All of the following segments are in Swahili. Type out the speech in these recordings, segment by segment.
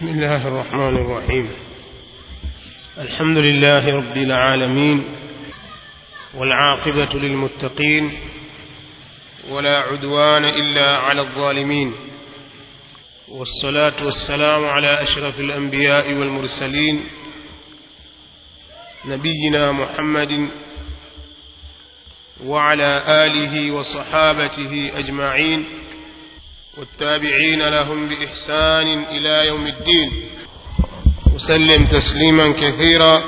بسم الله الرحمن الرحيم. الحمد لله رب العالمين، والعاقبة للمتقين، ولا عدوان إلا على الظالمين، والصلاة والسلام على أشرف الأنبياء والمرسلين نبينا محمد وعلى آله وصحابته أجمعين، والتابعين لهم بإحسان إلى يوم الدين، وسلم تسليما كثيرا.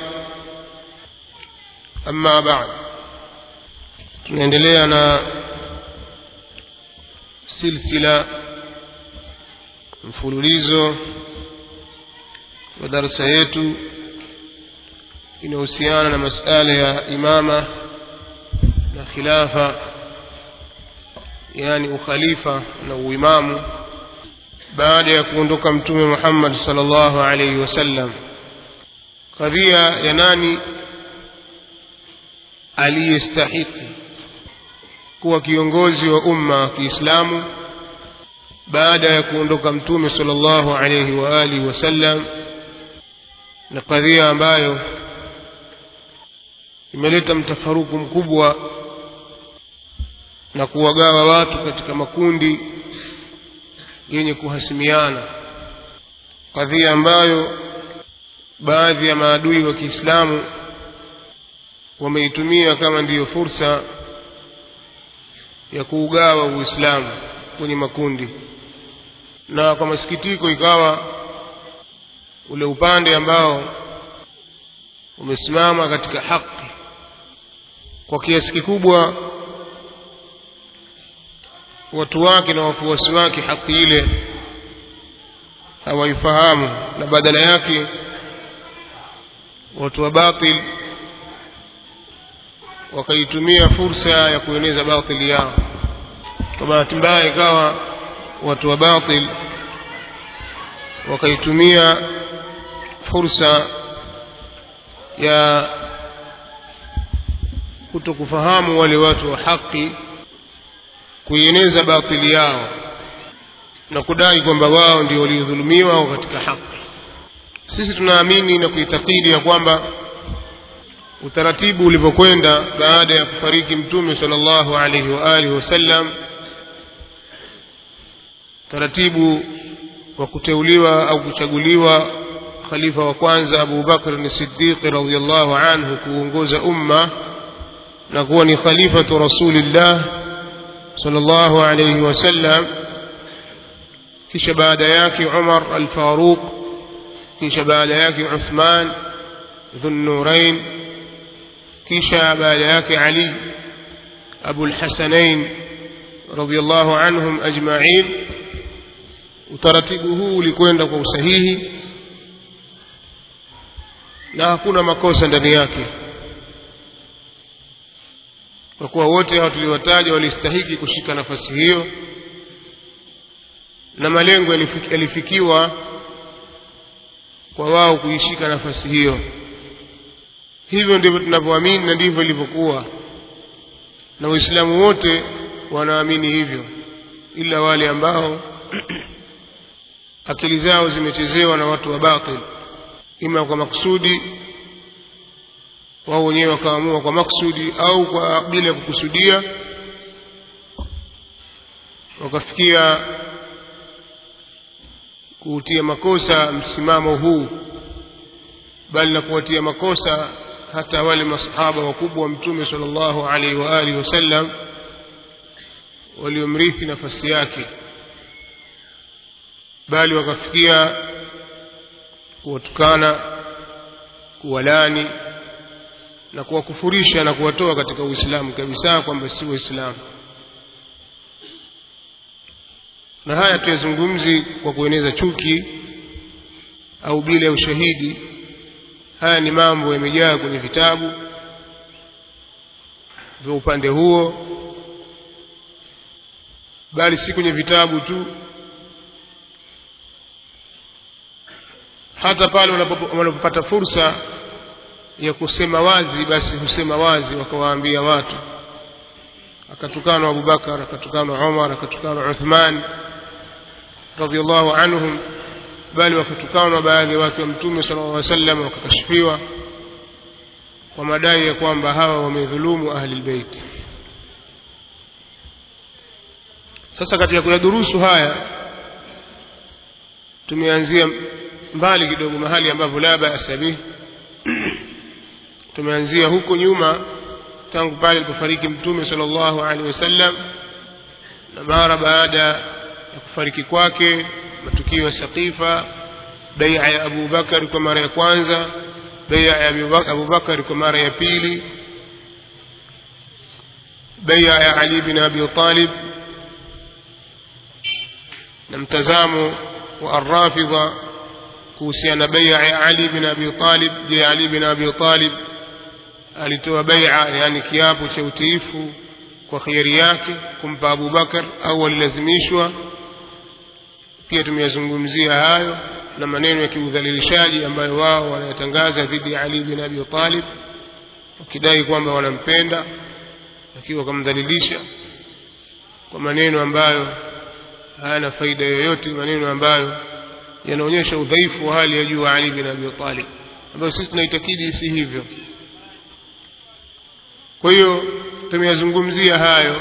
أما بعد، tunaendelea na silsila mfululizo wa darasa yetu inahusiana na masuala ya imama na khilafa, yani ukhalifa na uimamu baada ya kuondoka mtume Muhammad sallallahu alayhi wasallam. Kadhia ya nani aliyestahiki kuwa kiongozi wa umma wa Kiislamu baada ya kuondoka mtume sallallahu alayhi wa alihi wasallam, na kadhia ambayo imeleta mtafaruku mkubwa na kuwagawa watu katika makundi yenye kuhasimiana, kadhia ambayo baadhi ya maadui wa Kiislamu wameitumia kama ndiyo fursa ya kuugawa Uislamu kwenye makundi. Na kwa masikitiko ikawa ule upande ambao umesimama katika haki kwa kiasi kikubwa, watu wake na wafuasi wake haki ile hawaifahamu, na badala yake watu wa batil wakaitumia fursa ya kueneza batili yao. Kwa bahati mbaya ikawa watu wa batil wakaitumia fursa ya kutokufahamu wale watu wa haki kuieneza batili yao na kudai kwamba wao ndio waliodhulumiwa katika haki. Sisi tunaamini na kuitakidi ya kwamba utaratibu ulivyokwenda baada ya kufariki mtume sallallahu alayhi wa alihi wasallam, taratibu wa kuteuliwa au kuchaguliwa khalifa wa kwanza Abu Bakr as-Siddiq radhiyallahu anhu kuongoza umma na kuwa ni khalifatu Rasulillah sallallahu alayhi wasallam, kisha baada yake Umar al-Faruq, kisha baada yake Uthman Dhun-Nurayn, kisha baada yake Ali Abu al-Hasanain radhiyallahu anhum ajma'in. Utaratibu huu ulikwenda kwa usahihi na hakuna makosa ndani yake, kwa kuwa wote hao tuliwataja walistahiki kushika nafasi hiyo na malengo yalifikiwa kwa wao kuishika nafasi hiyo. Hivyo ndivyo tunavyoamini na ndivyo ilivyokuwa, na Waislamu wote wanaamini hivyo, ila wale ambao akili zao zimechezewa na watu wa batil, ima kwa maksudi, wao wenyewe wakaamua kwa maksudi au kwa bila kukusudia, wakafikia kuutia makosa msimamo huu, bali na kuwatia makosa hata wale masahaba wakubwa wa mtume sallallahu alaihi wa alihi wasallam waliomrithi nafasi yake, bali wakafikia kuwatukana, kuwalani na kuwakufurisha na kuwatoa katika Uislamu kabisa, kwamba si Waislamu. Na haya tuyazungumzi kwa kueneza chuki au bila ushahidi. Haya ni mambo yamejaa kwenye vitabu vya upande huo, bali si kwenye vitabu tu, hata pale wanapopata fursa ya kusema wazi, basi husema wazi, wakawaambia watu. Akatukana Abu Bakar, akatukana Umar, akatukana Uthman radhiyallahu anhum, bali wakatukana baadhi ya watu wa Mtume sallallahu alaihi wasallam wakakashifiwa kwa madai ya kwamba hawa wamedhulumu ahli albayt. Sasa katika kuyadurusu haya tumeanzia mbali kidogo, mahali ambapo la ba'sa bih. Tumeanzia huko nyuma tangu pale alipofariki Mtume sallallahu alaihi wasallam, na mara baada ya kufariki kwake matukio ya Saqifa, bai'a ya Abu Bakar kwa mara ya kwanza, bai'a ya Abu Bakar kwa mara ya pili, bai'a ya Ali bin Abi Talib, na mtazamo wa ar-Rafidha kuhusiana bai'a ya Ali bin Abi Talib. Je, Ali bin Abi Talib alitoa bai'a, yani kiapo cha utiifu kwa khiari yake kumpa Abu Bakar au alilazimishwa? Pia tumeyazungumzia hayo na maneno ya kiudhalilishaji ambayo wao wanayatangaza dhidi ya Ali bin Abi Talib, wakidai kwamba wanampenda, lakini wakamdhalilisha kwa maneno ambayo hayana faida yoyote, maneno ambayo yanaonyesha udhaifu wa hali ya juu wa Ali bin Abi Talib, ambayo sisi tunaitakidi si hivyo. Kwa hiyo tumeyazungumzia hayo,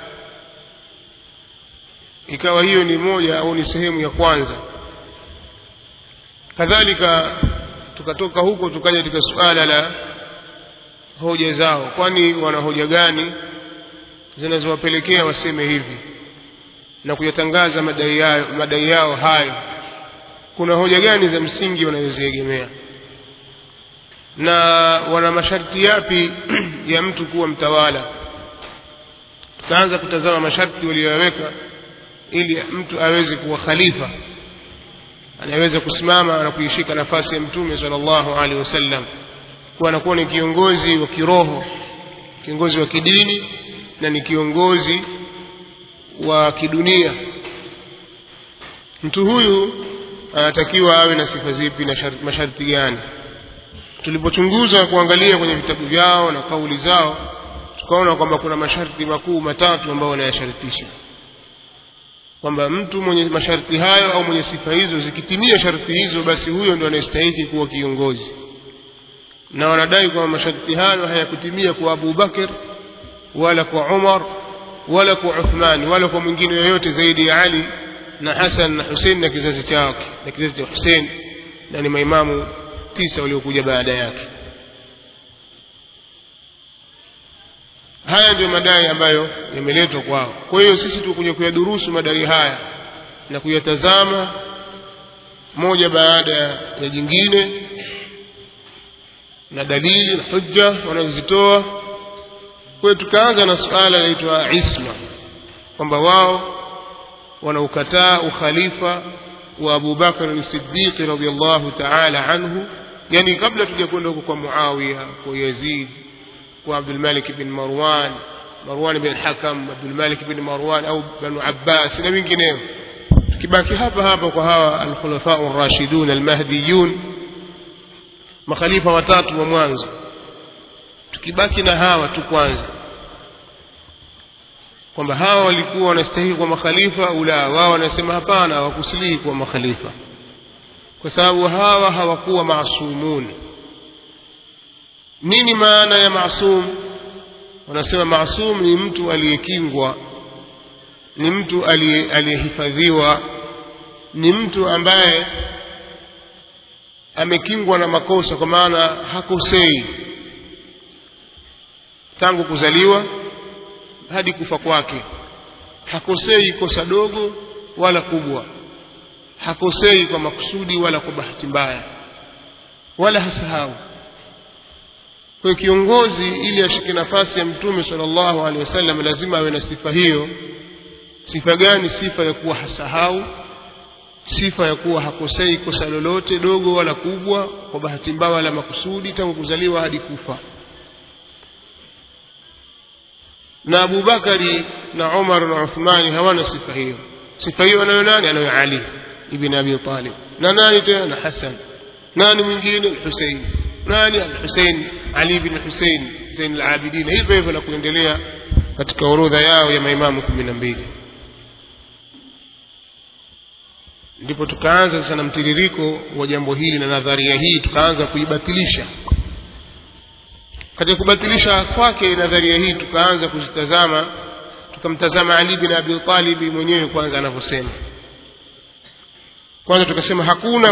ikawa hiyo ni moja au ni sehemu ya kwanza. Kadhalika tukatoka huko tukaja katika suala la hoja zao, kwani wana hoja gani zinazowapelekea waseme hivi na kuyatangaza madai yao hayo? Kuna hoja gani za msingi wanazoziegemea, na wana masharti yapi ya mtu kuwa mtawala? Tutaanza kutazama masharti waliyoweka ili mtu aweze kuwa khalifa, anaweza kusimama na kuishika nafasi ya Mtume sallallahu alaihi wasallam, kwa anakuwa ni kiongozi wa kiroho, kiongozi wa kidini, na ni kiongozi wa kidunia. Mtu huyu anatakiwa awe na sifa zipi na masharti gani? Tulipochunguza kuangalia kwenye vitabu vyao na kauli zao, tukaona kwamba kuna masharti makuu matatu ambayo wanayashartisha, kwamba mtu mwenye masharti hayo au mwenye sifa hizo zikitimia sharti hizo, basi huyo ndio anastahili kuwa kiongozi. Na wanadai kwamba masharti hayo hayakutimia kwa Abu Bakar wala kwa Umar wala kwa Uthman wala kwa mwingine yoyote zaidi ya Ali na Hassan na Hussein na kizazi chake na kizazi cha Hussein, na ni maimamu 9 waliokuja baada yake. Haya ndio madai ambayo yameletwa kwao. Kwa hiyo sisi tukuja kuyadurusu madai haya na kuyatazama moja baada ya jingine, na dalili na hujja wanazozitoa. Kwa hiyo tukaanza na suala linaloitwa isma, kwamba wao wanaukataa ukhalifa wa Abu Bakar as-Siddiq radhiyallahu ta'ala anhu, yani kabla tujakwenda huko kwa Muawiya, kwa Yazid, kwa Abdul Malik bin Marwan, Marwan bin Hakam, Abdul Malik bin Marwan au Banu Abbas na wengineo. Tukibaki hapa kwa hawa al-khulafa ar-rashidun al-mahdiyun, makhalifa watatu wa mwanzo, tukibaki na hawa tu kwanza, kwamba hawa walikuwa wanastahili kwa makhalifa au la, wao wanasema hapana, hawakusilihi kwa makhalifa, kwa sababu hawa hawakuwa maasumun. Nini maana ya maasum? Wanasema maasum ni mtu aliyekingwa, ni mtu aliyehifadhiwa, ni mtu ambaye amekingwa na makosa, kwa maana hakosei tangu kuzaliwa hadi kufa kwake. Hakosei kosa dogo wala kubwa, hakosei kwa makusudi wala kwa bahati mbaya, wala hasahau. Kwa kiongozi ili ashike nafasi ya Mtume sallallahu alaihi wasallam lazima awe na sifa hiyo. Sifa gani? Sifa ya kuwa hasahau, sifa ya kuwa hakosei kosa lolote dogo wala kubwa kwa bahati mbaya wala makusudi tangu kuzaliwa hadi kufa. Na Abu Bakari na Umar na Uthmani hawana sifa hiyo. Sifa hiyo anayo nani? Anayo Ali ibn Abi Talib. Na nani tena? Hassan. Nani mwingine? Hussein. Nani? Hussein, Ali ibn Hussein Zain al-Abidin. Hivyo na kuendelea katika orodha yao ya maimamu 12. ndipo tukaanza sasa na mtiririko wa jambo hili na nadharia hii tukaanza kuibatilisha. Katika kubatilisha kwake nadharia hii tukaanza kuzitazama, tukamtazama Ali bin Abi Talib mwenyewe kwanza anavyosema. Kwanza tukasema hakuna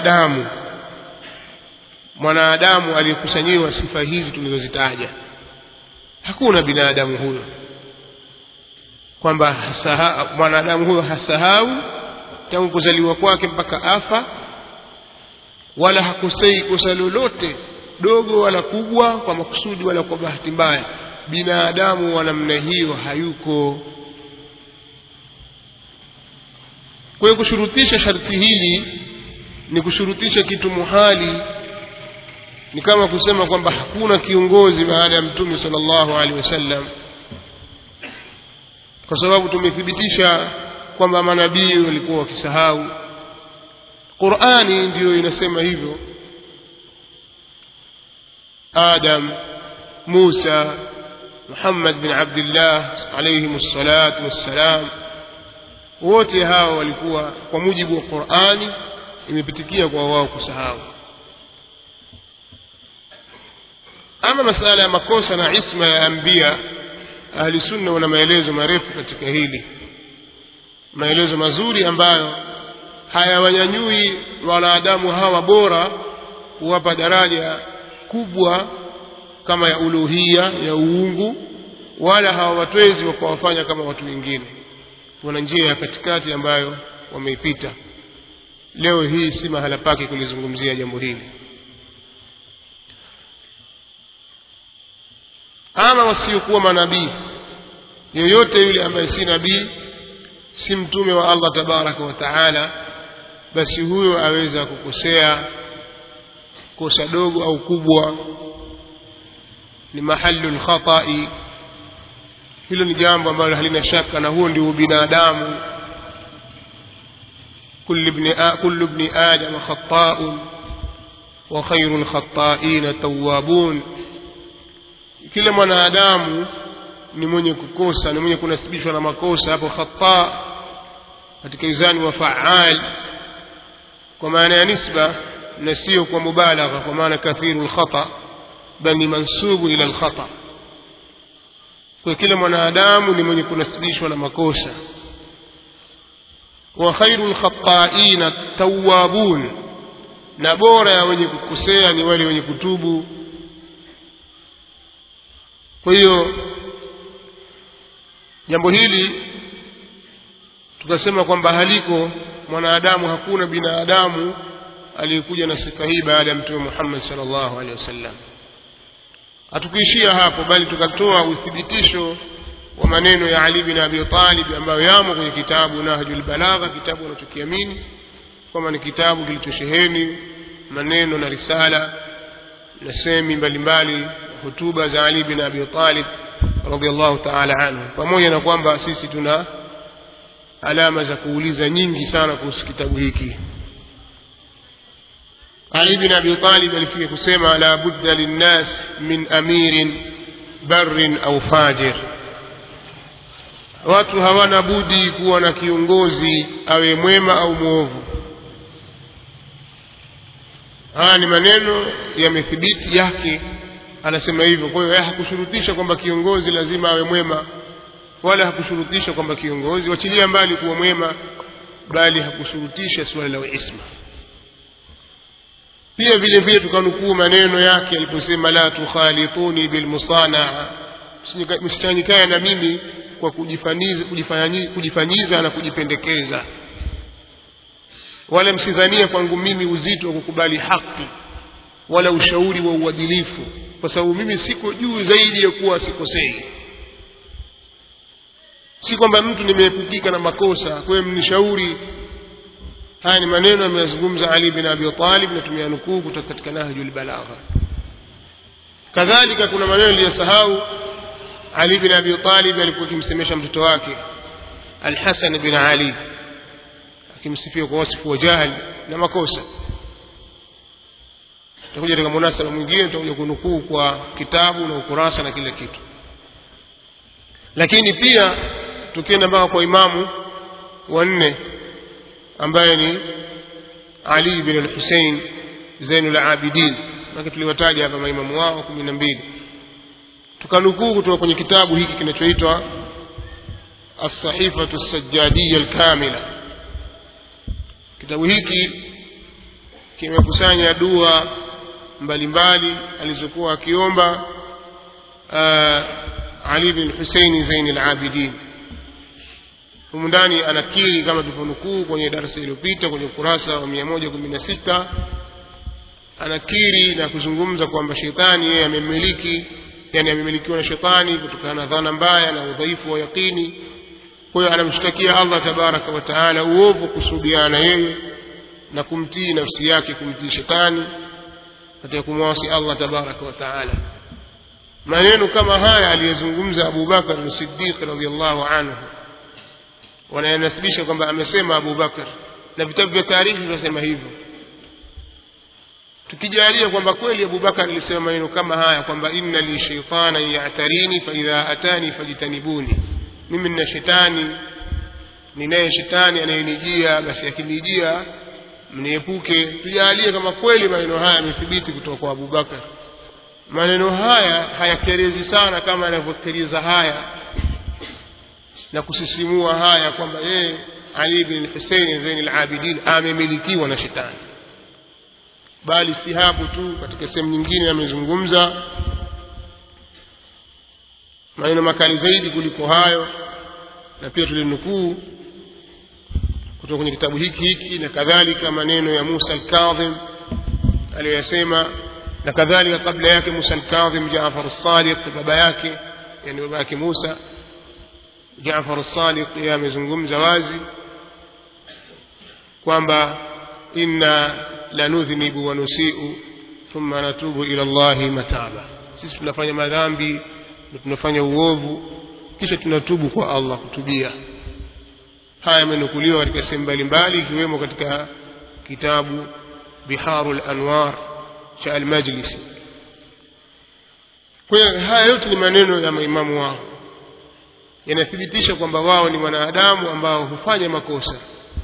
mwanadamu aliyekusanyiwa sifa hizi tulizozitaja. Hakuna binadamu huyo, kwamba mwanadamu huyo hasahau tangu kuzaliwa kwake mpaka afa, wala hakosei kosa lolote dogo wala kubwa kwa makusudi wala kwa bahati mbaya. Binadamu wa namna hiyo hayuko. Kwa hiyo kushurutisha sharti hili ni kushurutisha kitu muhali. Ni kama kusema kwamba hakuna kiongozi baada ya Mtume sallallahu alaihi wasallam, kwa sababu tumethibitisha kwamba manabii walikuwa wakisahau. Qur'ani ndio inasema hivyo. Adam, Musa, Muhammad bin Abdullah alayhimus salatu wassalam, wote hao walikuwa kwa mujibu wa Qur'ani imepitikia kwa wao kusahau. Ama masala ya makosa na isma ya anbiya, ahli sunna wana maelezo marefu katika hili, maelezo mazuri ambayo hayawanyanyui wanadamu hawa bora kuwapa daraja kubwa kama ya uluhia, ya uungu, wala hawatwezi wakawafanya kama watu wengine. Wana njia ya katikati ambayo wameipita. Leo hii si mahala pake kulizungumzia jambo hili. Ama wasiokuwa manabii, yoyote yule ambaye si nabii, si mtume wa Allah tabaraka wa taala, basi huyo aweza kukosea kosa dogo au kubwa, ni mahalul khata'i. Hilo ni jambo ambalo halina shaka, na huo ndio binadamu. kullu ibn adam khata'un wa khayrul khata'in tawwabun. Kila mwanadamu ni mwenye kukosa, ni mwenye kunasibishwa na makosa. Hapo khata' katika izani wa fa'al kwa maana ya nisba na sio kwa mubalagha, kwa maana kathirul khata' bali mansubu ila al-khata'. Kwa kila mwanadamu ni mwenye kunasibishwa na makosa. Wa khairul khata'in at-tawwabun, na bora ya wenye kukosea ni wale wenye kutubu. Kwa hiyo jambo hili tukasema kwamba haliko mwanadamu, hakuna binadamu aliyekuja na sifa hii baada ya Mtume Muhammad sallallahu alaihi wasallam. Hatukuishia hapo, bali tukatoa uthibitisho wa maneno ya Ali bin Abi Talib ambayo yamo kwenye kitabu Nahjul Balagha, kitabu anachokiamini kama ni kitabu kilichosheheni maneno na risala na semi mbalimbali, hotuba za Ali bin Abi Talib radhiyallahu ta'ala anhu. Pamoja na kwamba sisi tuna alama za kuuliza nyingi sana kuhusu kitabu hiki. Ali bin Abi Talib alifika kusema la budda linnas min amirin barrin au fajir, watu hawana budi kuwa na kiongozi awe mwema au muovu. Haya ni maneno yamethibiti yake, anasema hivyo. Kwa hiyo hakushurutisha kwamba kiongozi lazima awe mwema, wala hakushurutisha kwamba kiongozi wachilia mbali kuwa mwema, bali hakushurutisha swala la isma. Pia vile vile tukanukuu maneno yake aliposema la tukhalituni bil musanaa, msichanganyikane na mimi kwa kujifanyiza na kujipendekeza, wala msidhania kwangu mimi uzito wa kukubali haki wala ushauri wa uadilifu, kwa sababu mimi siko juu zaidi ya kuwa sikosei. Si kwamba mtu nimeepukika na makosa kwa hiyo mnishauri. Haya ni maneno ameyazungumza Ali bin Abi Talib na tumeyanukuu kutoka katika Nahjul Balagha. Kadhalika kuna maneno aliyosahau Ali bin Abi Talib alipokuwa akimsemesha mtoto wake Al-Hasan bin Ali, akimsifia kwa wasifu wa jahili na makosa. Tutakuja katika munasaba mwingine, tutakuja kunukuu kwa kitabu na ukurasa na kila kitu. Lakini pia tukienda mpaka kwa imamu wa 4 ambaye ni Ali ibn al-Hussein Zainul Abidin, na tuliwataja hapa maimamu wao 12. Tukanukuu kutoka kwenye kitabu hiki kinachoitwa As-Sahifatu As-Sajjadiyya Al-Kamila. Kitabu hiki kimekusanya dua mbalimbali alizokuwa akiomba Ali ibn Hussein Zainul Abidin. Humu ndani anakiri kama tulivyonukuu kwenye darasa iliyopita kwenye ukurasa wa 116, anakiri na kuzungumza kwamba shetani yeye amemiliki, yani amemilikiwa na shetani kutokana na dhana mbaya na udhaifu wa yakini. Kwa hiyo anamshtakia Allah tabaraka wa taala uovu kusudiana yeye na kumtii nafsi yake, kumtii shetani katika kumwasi Allah tabaraka wa taala. Maneno kama haya aliyezungumza Abu Bakar as-Siddiq radhiyallahu anhu, wanayanasibisha kwamba amesema Abu Bakar, na vitabu vya taarikhi vinasema hivyo. Tukijalia kwamba kweli Abu Bakar alisema maneno kama haya kwamba inna li shaytana ya'tarini fa idha atani fajtanibuni, mimi nina shetani, ninaye shetani anayenijia, basi akinijia mniepuke. Tujalie kama kweli maneno haya yamethibiti kutoka kwa Abu Bakar. Maneno haya hayakerezi sana kama yanavyokereza haya na kusisimua haya kwamba yeye Ali ibn Hussein Zainul Abidin amemilikiwa na shetani, bali si hapo tu, katika sehemu nyingine amezungumza maneno makali zaidi kuliko hayo, na pia tulinukuu kutoka kwenye kitabu hiki na kadhalika maneno ya Musa al-Kadhim aliyosema, na kadhalika kabla yake Musa al-Kadhim Jaafar as-Sadiq baba yake, yani baba yake Musa Jaafar as-Sadiq yeye amezungumza wazi kwamba inna lanudhnibu wa nusi'u thumma natubu ila Allahi mataba, sisi tunafanya madhambi na tunafanya uovu kisha tunatubu kwa Allah kutubia. Haya yamenukuliwa katika sehemu mbalimbali ikiwemo katika kitabu Biharul Anwar cha Al-Majlisi. Kwa hiyo haya yote ni maneno ya maimamu wao, yanathibitisha kwamba wao ni wanadamu ambao hufanya makosa.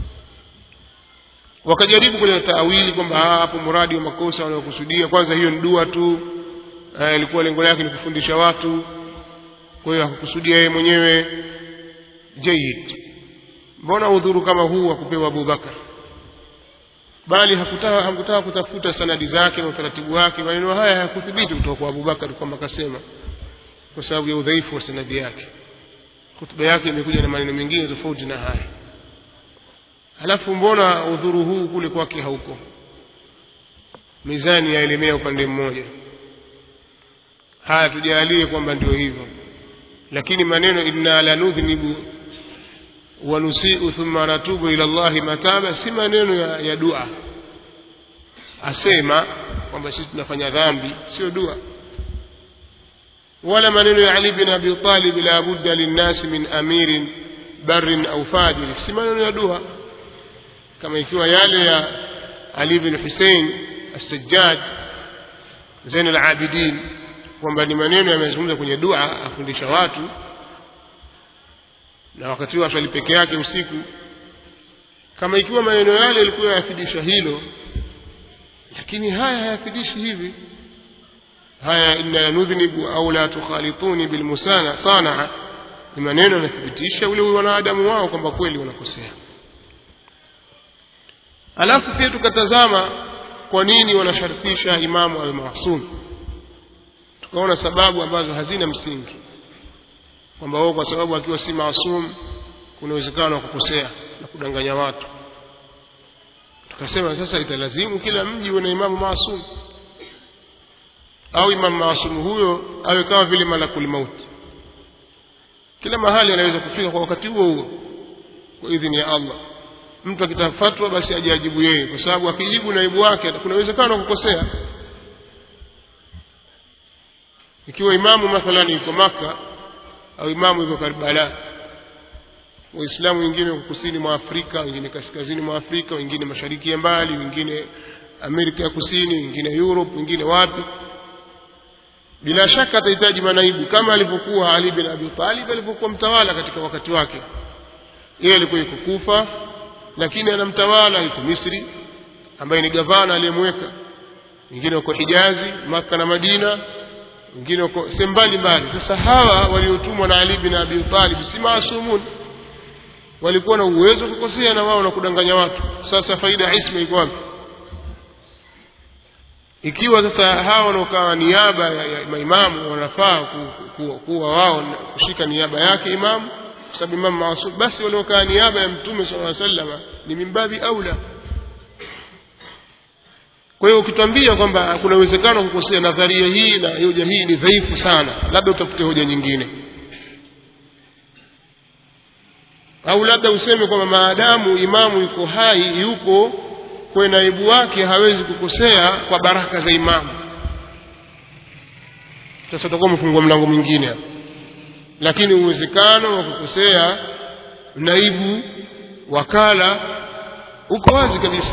Wakajaribu kwenye taawili kwamba hapo muradi wa makosa wanayokusudia, kwanza hiyo ni dua tu, ilikuwa lengo lake ni kufundisha watu, kwa hiyo hakukusudia yeye mwenyewe. Jayyid, mbona udhuru kama huu akupewa Abu Bakar? Bali hakutaka kutafuta sanadi zake na utaratibu wake. Maneno haya hayakuthibiti kutoka kwa Abu Bakar kwamba akasema, kwa sababu ya udhaifu wa sanadi yake. Hutuba yake imekuja na maneno mengine tofauti na haya. Halafu mbona udhuru huu kule kwake hauko? Mizani yaelemea upande mmoja. Haya tujalie kwamba ndio hivyo, lakini maneno inna lanudhnibu wa nusi'u thumma natubu ila Allahi mataba si maneno ya dua. Asema kwamba sisi tunafanya dhambi, sio dua. Wala maneno ya Ali bin Abi Talib la budda linnasi min amirin barrin au fajir, si maneno ya dua. Kama ikiwa yale ya Ali bin Hussein as-Sajjad Zainul Abidin kwamba ni maneno yamezungumza kwenye dua afundisha watu, na wakati wa swali peke yake usiku, kama ikiwa maneno yale yalikuwa yafidisha hilo, lakini haya hayafidishi hivi. Haya inna nudhnibu au la tukhalituni bil musana sana, ni maneno yanathibitisha ule wanadamu wao kwamba kweli wanakosea. Alafu pia tukatazama kwa nini wanashartisha imamu al-Maasum, tukaona sababu ambazo hazina msingi, kwamba wao kwa sababu akiwa si maasum kuna uwezekano wa kukosea na kudanganya watu. Tukasema sasa italazimu kila mji uwe na imamu maasum, au imamu maasum huyo awe kama vile malakul mauti, kila mahali anaweza kufika kwa wakati huo huo kwa idhini ya Allah. Mtu akitaka fatwa basi ajibu yeye, kwa sababu akijibu naibu wake kuna uwezekano wa kukosea. Ikiwa imamu mathalan yuko Makkah au imamu yuko Karbala, Waislamu wengine wako kusini mwa Afrika, wengine kaskazini mwa Afrika, wengine mashariki ya mbali, wengine Amerika ya Kusini, wengine Europe, wengine wapi, bila shaka atahitaji manaibu kama alivyokuwa Ali bin Abi Talib alipokuwa mtawala katika wakati wake. Yeye alikuwa yuko Kufa, lakini anamtawala yuko Misri ambaye ni gavana aliyemweka, wengine wako Hijazi, Maka na Madina, wengine wako sehemu mbalimbali. Sasa hawa waliotumwa na Ali bin Abi Talib si maasumun, walikuwa na uwezo kukosea na wao na kudanganya watu. Sasa faida ya isma iko wapi? Ikiwa sasa hawa wanaokaa niaba ya maimamu wanafaa kuwa wao kushika niaba yake imamu, kwa sababu imamu maasum, basi waliokaa niaba ya Mtume sallallahu alaihi wasallam ni mimbabi aula. Kwa hiyo ukitwambia kwamba kuna uwezekano kukosea, nadharia hii na hoja hii ni dhaifu sana, labda utafute hoja nyingine, au labda useme kwamba maadamu imamu yuko hai, yupo kwa naibu wake, hawezi kukosea kwa baraka za imamu. Sasa tutakuwa mfungua mlango mwingine hapo, lakini uwezekano wa kukosea naibu wakala uko wazi kabisa.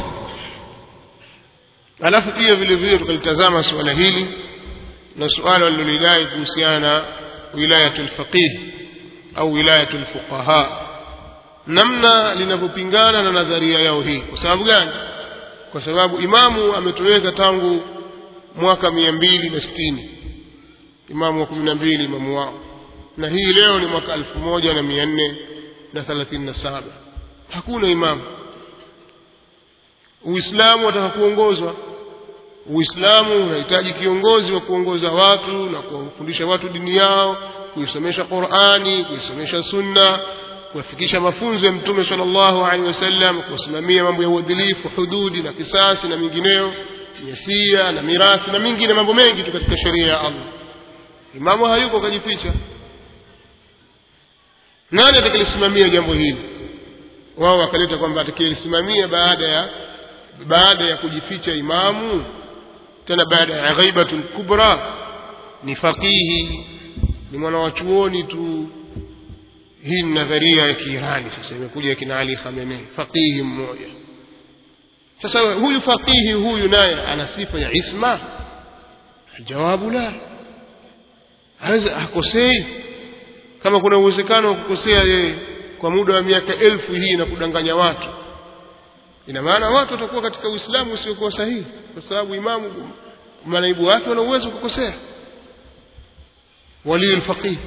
Alafu pia vile vile tukalitazama suala hili na suala walilodai kuhusiana na wilayatul faqih au wilayatul fuqaha, namna linavyopingana na nadharia yao hii. Kwa sababu gani? Kwa sababu imamu ametoweka tangu mwaka 260, imamu wa 12 imamu wao, na hii leo ni mwaka 1437. Hakuna imamu. Uislamu unataka kuongozwa. Uislamu unahitaji kiongozi wa kuongoza watu na kuwafundisha watu dini yao, kuisomesha Qur'ani, kuisomesha Sunna, kuwafikisha mafunzo ya Mtume sallallahu alaihi wasallam, kusimamia mambo ya uadilifu, hududi na kisasi na mingineyo, yasia na mirathi na mingine, mambo mengi tu katika sheria ya Allah. Imamu hayuko, kajificha. Nani atakayelisimamia jambo hili? Wao wakaleta kwamba atakayelisimamia baada ya kujificha imamu, tena baada ya ghaibatul kubra, ni faqihi, ni mwana wa chuoni tu. Hii ni nadharia ya Kiirani sasa imekuja kina Ali Khamenei, faqihi mmoja. Sasa huyu faqihi huyu naye ana sifa ya isma? Jawabu la. Hakosei. Kama kuna uwezekano wa kukosea yeye kwa muda wa miaka 1000 hii na kudanganya watu, ina maana watu watakuwa katika Uislamu usiokuwa sahihi, kwa sababu imamu manaibu wake wana uwezo kukosea. Wali al-faqih,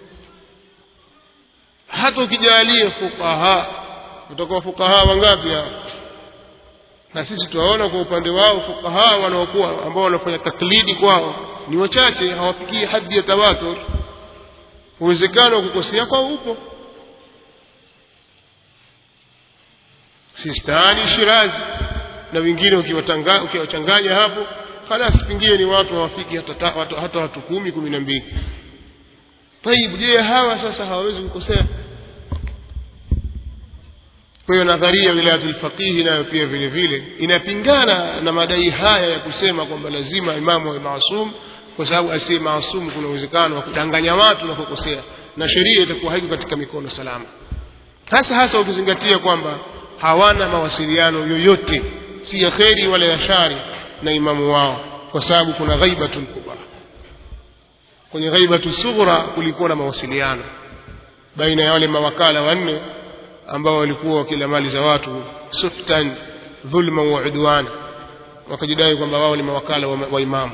hata ukijalia fuqaha, utakuwa fuqaha wangapi hao? Na sisi tuwaona kwa upande wao fuqaha wanaokuwa ambao wanafanya taklidi kwao ni wachache, hawafikii hadhi ya tawatur. Uwezekano wa kukosea kwao upo. Sistani, Shirazi na wengine ukiwachanganya hapo, خلاص pengine ni watu hawafiki hata watu 10, 12. Tayib, je, hawa sasa hawawezi kukosea? Kwa hiyo nadharia wilayatul faqih nayo pia vile vile inapingana na madai haya ya kusema kwamba lazima imamu awe maasum, kwa sababu asiye maasum kuna uwezekano wa kudanganya watu na kukosea, na sheria itakuwa haiko katika mikono salama. Hasa ukizingatia kwamba hawana mawasiliano yoyote, si ya kheri wala ya shari, na imamu wao, kwa sababu kuna ghaibatul kubra. Kwenye ghaibatul sughra kulikuwa na mawasiliano baina ya wale mawakala wanne ambao walikuwa wakila mali za watu suftan, dhulma wa udwan, wakajidai kwamba wao ni mawakala wa imamu.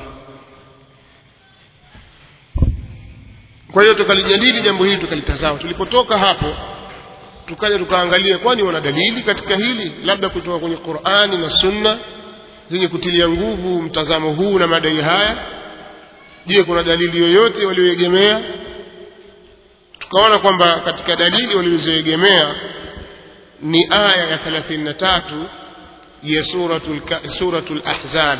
Kwa hiyo tukalijadili jambo hili, tukalitazama. Tulipotoka hapo tukaja tukaangalia, kwani wana dalili katika hili, labda kutoka kwenye Qur'ani na Sunna zenye kutilia nguvu mtazamo huu na madai haya? Je, kuna dalili yoyote walioegemea? Tukaona kwamba katika dalili walizoegemea ni aya ya 33 ya suratul Ahzab,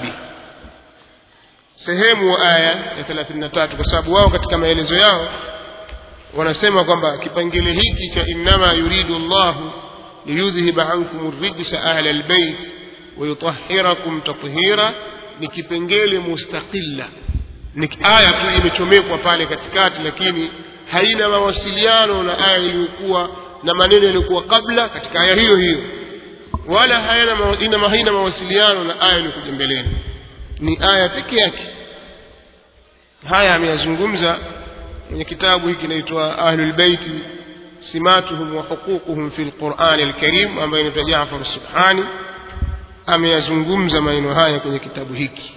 sehemu aya ya 33, kwa sababu wao katika maelezo yao wanasema kwamba kipengele hiki cha innama yuridu Allahu liyudhhiba ankum ar-rijsa ahla al-bayt wa yutahhirakum tathira ni kipengele mustaqilla, ni aya tu imechomekwa pale katikati, lakini haina mawasiliano na aya iliyokuwa na maneno yaliokuwa kabla katika aya hiyo hiyo, wala haina mawasiliano na aya iliyokuja mbeleni. Ni aya pekee yake. Haya ameyazungumza kwenye kitabu hiki kinaitwa Ahlul Bait simatuhum wa huququhum fil Qur'an al-Karim, ambaye ni Jaafar Subhani ameyazungumza maneno haya kwenye kitabu hiki,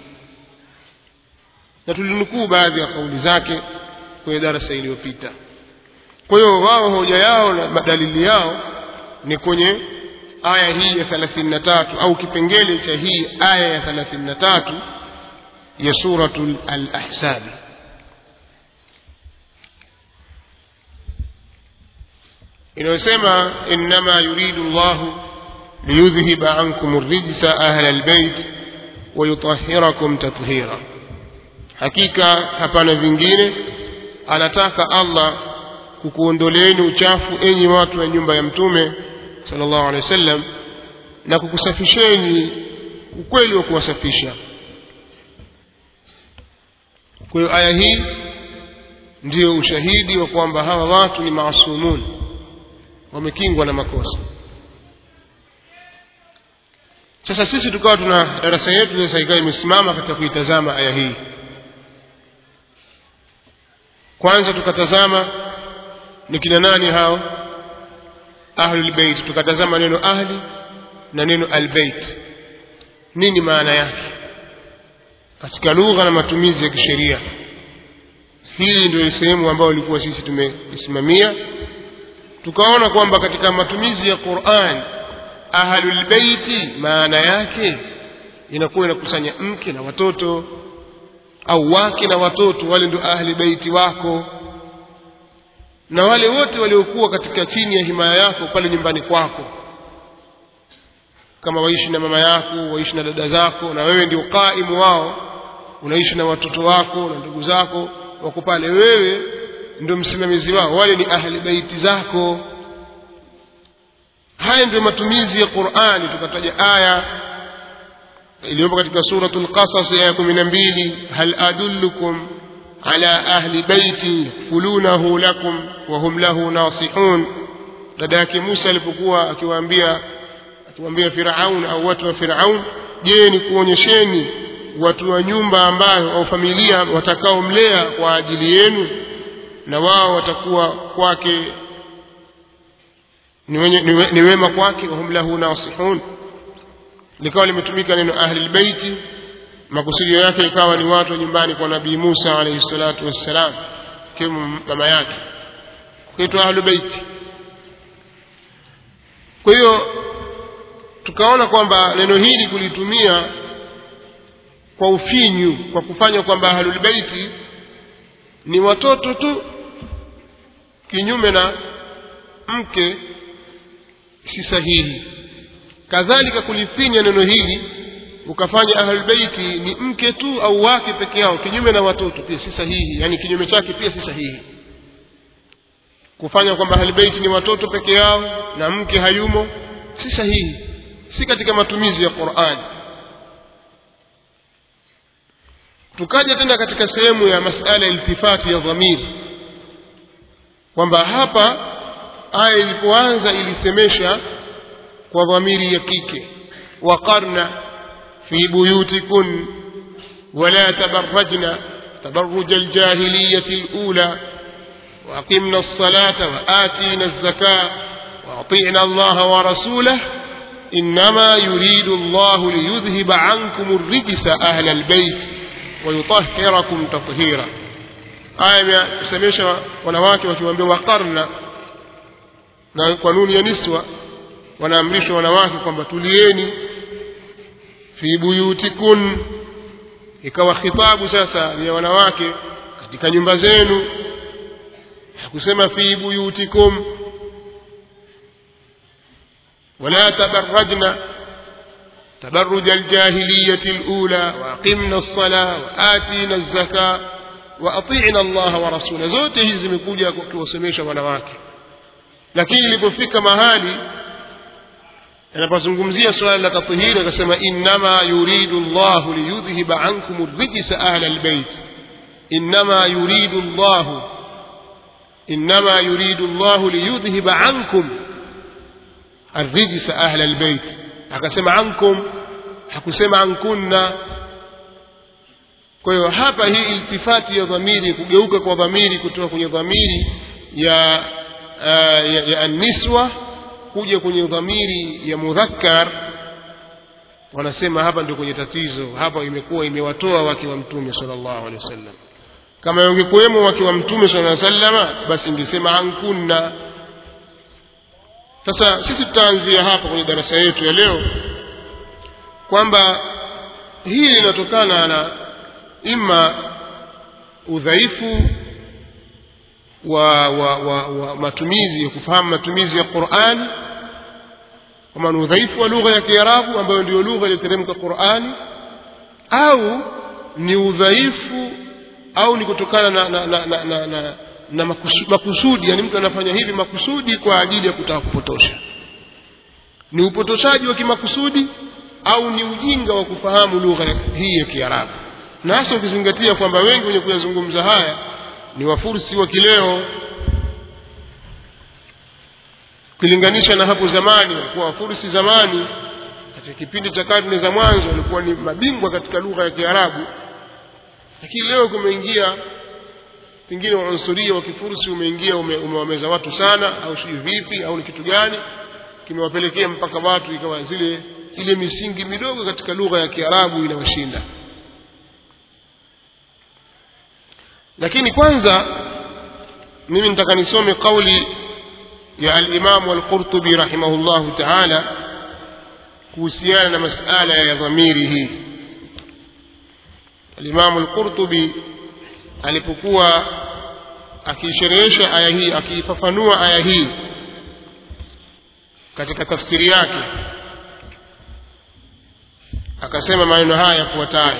na tulinukuu baadhi ya kauli zake kwenye darasa iliyopita. Kwa hiyo wao hoja yao na dalili yao ni kwenye aya hii ya 33 au kipengele cha hii aya ya 33 ya suratul al-Ahzab. inayosema inma yuridu Allahu liyudhhiba ankum ar-rijsa ahla al-bayt wa yutahhirakum tathira, hakika hapana vingine, anataka Allah kukuondoleeni uchafu enyi watu wa nyumba ya mtume sallallahu alaihi wasallam, na kukusafisheni ukweli wa kuwasafisha. Kwa hiyo aya hii ndio ushahidi wa kwamba hawa watu ni maasumun, wamekingwa na makosa. Sasa sisi tukawa tuna darasa yetu sasa ikawa imesimama katika kuitazama aya hii. Kwanza tukatazama ni kina nani hao ahlul bait, tukatazama neno ahli na neno albayt nini maana yake katika lugha na matumizi ya kisheria. Hii ndio sehemu ambayo ilikuwa sisi tumesimamia. Tukaona kwamba katika matumizi ya Qur'an ahlul baiti maana yake inakuwa inakusanya mke na watoto au wake na watoto, wale ndio ahli baiti wako, na wale wote waliokuwa katika chini ya himaya yako pale nyumbani kwako, kama waishi na mama yako, waishi na dada zako, na wewe ndio kaimu wao, unaishi na watoto wako na ndugu zako wako pale, wewe ndio msimamizi wao, wale ni ahli baiti zako. Haya ndio matumizi ya Qur'ani. Tukataja aya iliyopo katika suratul Qasas aya 12, hal adullukum ala ahli baiti yakfulunahu lakum wa hum lahu nasihun. Dada yake Musa alipokuwa akiwaambia Firaun au watu wa Firaun, je, ni kuonyesheni watu wa nyumba ambayo au familia watakaomlea kwa ajili yenu na wao watakuwa kwake ni wema kwake, wa hum lahu nasihun. Likawa limetumika neno ahli albayti, makusudio yake ikawa ni watu nyumbani kwa Nabii Musa alayhi salatu wassalam, kama mama yake, kwa ahli bayti. Kwa hiyo tukaona kwamba neno hili kulitumia kwa ufinyu, kwa kufanya kwamba ahlul baiti ni watoto tu kinyume na mke, si sahihi. Kadhalika kulifinya neno hili ukafanya ahlul baiti ni mke tu au wake peke yao kinyume na watoto, pia si sahihi. Yani kinyume chake pia si sahihi. Kufanya kwamba ahlul baiti ni watoto peke yao na mke hayumo si sahihi, si katika matumizi ya Qur'an. Tukaja tena katika sehemu ya masala iltifati ya dhamiri, kwamba hapa aya ilipoanza ilisemesha kwa dhamiri ya kike, waqarna fi buyutikun wala tabarrajna tabarruj aljahiliyyati alula waqimna as-salata wa atina az-zakata wa ati'na Allaha wa rasulahu inma yuridu Allahu liyudhhiba 'ankum ar-rijsa ahla al-bayt wa yutahhirakum tathira. Aya imesemesha wanawake wakiwaambia waqarna, na kwa nuni ya niswa wanaamrishwa wanawake kwamba tulieni fi buyutikun, ikawa khitabu sasa ya wanawake katika nyumba zenu, hakusema fi buyutikum. wala tabarrajna tabarruj aljahiliyyati alula wa aqimna as-salata wa atina az-zakata wa ati'na Allah wa rasulahu. Zote hizi zimekuja kuwasemesha wanawake, lakini ilipofika mahali anapozungumzia swala la tathhiri akasema inma yuridu Allah liyudhhiba ankum ar-rijsa ahla al-bayt. inma yuridu Allah liyudhhiba ankum ar-rijsa ahla al-bayt. Akasema ankum, hakusema ankunna. Kwa hiyo hapa hii iltifati ya dhamiri, kugeuka kwa dhamiri kutoka kwenye dhamiri ya ya an-niswa kuja kwenye dhamiri ya mudhakkar, wanasema hapa ndio kwenye tatizo. Hapa imekuwa imewatoa wake wa Mtume sallallahu alaihi wasallam. Kama yungekuwemo wake wa Mtume sallallahu alaihi wasallam, basi ingesema ankunna. Sasa sisi tutaanzia hapa kwenye darasa yetu ya leo kwamba hii inatokana na ima udhaifu wa matumizi, kufahamu matumizi ya Qur'an, kama udhaifu wa lugha ya Kiarabu ambayo ndio lugha iliyoteremka Qur'ani, au ni udhaifu au ni kutokana na makusudi, yani mtu anafanya hivi makusudi kwa ajili ya kutaka kupotosha. Ni upotoshaji wa kimakusudi au ni ujinga wa kufahamu lugha hii ya Kiarabu. Na hasa ukizingatia kwamba wengi wenye kuyazungumza haya ni Wafursi wa kileo, kulinganisha na hapo zamani. Kwa Wafursi zamani katika kipindi cha karne za mwanzo walikuwa ni mabingwa katika lugha ya Kiarabu, lakini leo kumeingia pengine unsuria wa Kifursi umeingia, umewameza watu sana, au sio vipi, au ni kitu gani kimewapelekea mpaka watu ikawa ile misingi midogo katika lugha ya Kiarabu inawashinda. Lakini kwanza mimi nataka nisome kauli ya al-Imam al-Qurtubi rahimahullahu ta'ala kuhusiana na masala ya dhamiri hii. Al-Imam al-Qurtubi alipokuwa akisherehesha aya hii, akifafanua aya hii katika tafsiri yake, akasema maneno haya yafuatayo.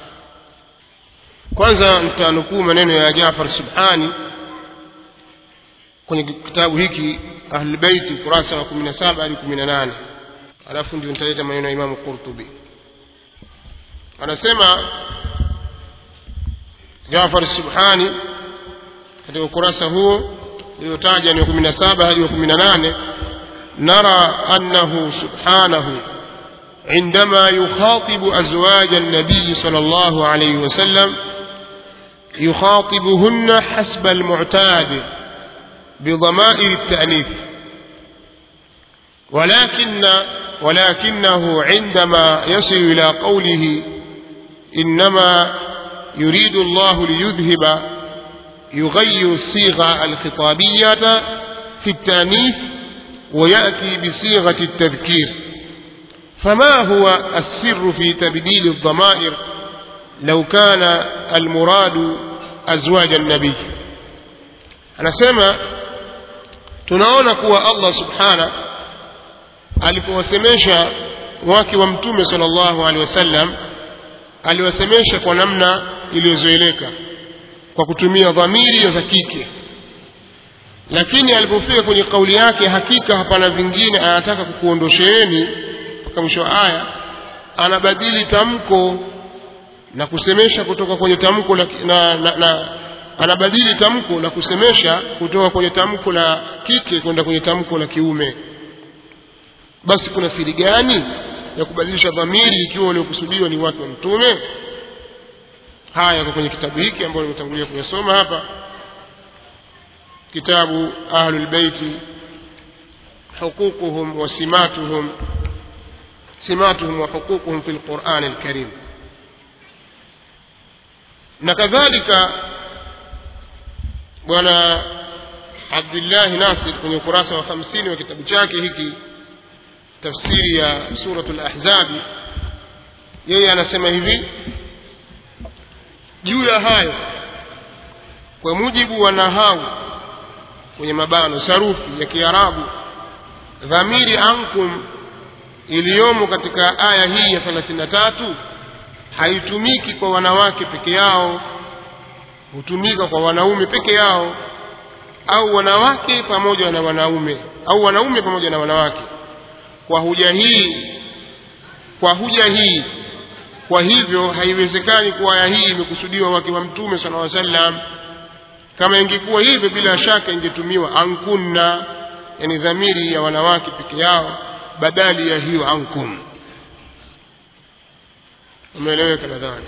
Kwanza nitanukuu maneno ya Jaafar Subhani kwenye kitabu hiki Ahlul Bait kurasa wa 17 hadi 18, alafu ndio nitaleta maneno ya Imam Qurtubi. Anasema Jaafar Subhani katika ukurasa huo uliotaja ni 17 hadi 18, nara annahu subhanahu عندما يخاطب أزواج النبي صلى الله عليه وسلم يخاطبهن حسب المعتاد بضمائر التأنيث، ولكنه عندما يصل إلى قوله إنما يريد الله ليذهب يغير الصيغة الخطابية في التأنيث ويأتي بصيغة التذكير. فما هو السر في تبديل الضمائر لو كان المراد أزواج النبي؟ anasema tunaona kuwa Allah subhana alipowasemesha wake wa Mtume sallallahu alaihi wasallam aliwasemesha kwa namna iliyozoeleka kwa kutumia dhamiri za kike, lakini alipofika kwenye kauli yake hakika hapana vingine anataka kukuondosheeni mpaka mwisho wa aya, anabadili tamko na kusemesha kutoka kwenye tamko anabadili tamko la kusemesha kutoka kwenye tamko la kike kwenda kwenye tamko la kiume. Basi kuna siri gani ya kubadilisha dhamiri ikiwa waliokusudiwa ni watu wa Mtume? Haya kwa kwenye kitabu hiki ambacho nimetangulia kuyasoma hapa, kitabu Ahlul Bait huququhum wa simatuhum wa huququhum fil Qur'an al-Karim. Na kadhalika bwana Abdullah Nasir kwenye ukurasa wa 50 wa kitabu chake hiki tafsiri ya suratul Ahzab, yeye anasema hivi juu ya hayo: kwa mujibu wa nahau kwenye mabano sarufi ya Kiarabu, dhamiri ankum iliyomo katika aya hii ya 33 haitumiki kwa wanawake peke yao, hutumika kwa wanaume peke yao, au wanawake pamoja na wanaume, au wanaume pamoja na wanawake. Kwa hoja hii kwa hivyo haiwezekani kwa aya hii imekusudiwa wake wa Mtume sallallahu alaihi wasallam. Kama ingekuwa hivyo bila shaka ingetumiwa ankunna, yani dhamiri ya wanawake peke yao badali ya hiyo ankum. Umeeleweka nadhani?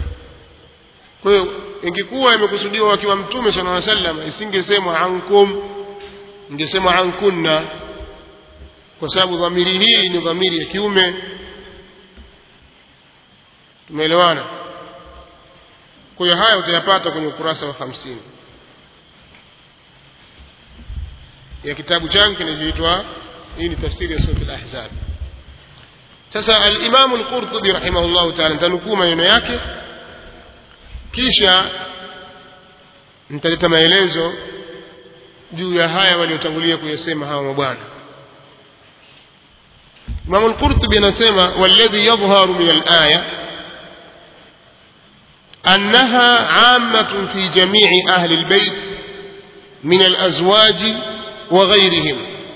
Kwa hiyo ingekuwa imekusudiwa wake wa Mtume sallallahu alaihi wasallam isingesemwa ankum, ningesema an kunna, kwa sababu dhamiri hii ni dhamiri ya kiume. Tumeelewana? Kwa hiyo haya utayapata kwenye ukurasa wa 50 ya kitabu changu kinachoitwa, hii ni tafsiri ya sura al-Ahzab. Sasa al-Imam al-Qurtubi rahimahullah ta'ala, nitanukuu maneno yake kisha nitaleta maelezo juu ya haya waliotangulia kuyasema hawa mabwana. Imam al-Qurtubi anasema walladhi yadhharu min al-aya annaha 'ammatun fi jami'i ahli al-bayt min al-azwaj wa ghayrihim,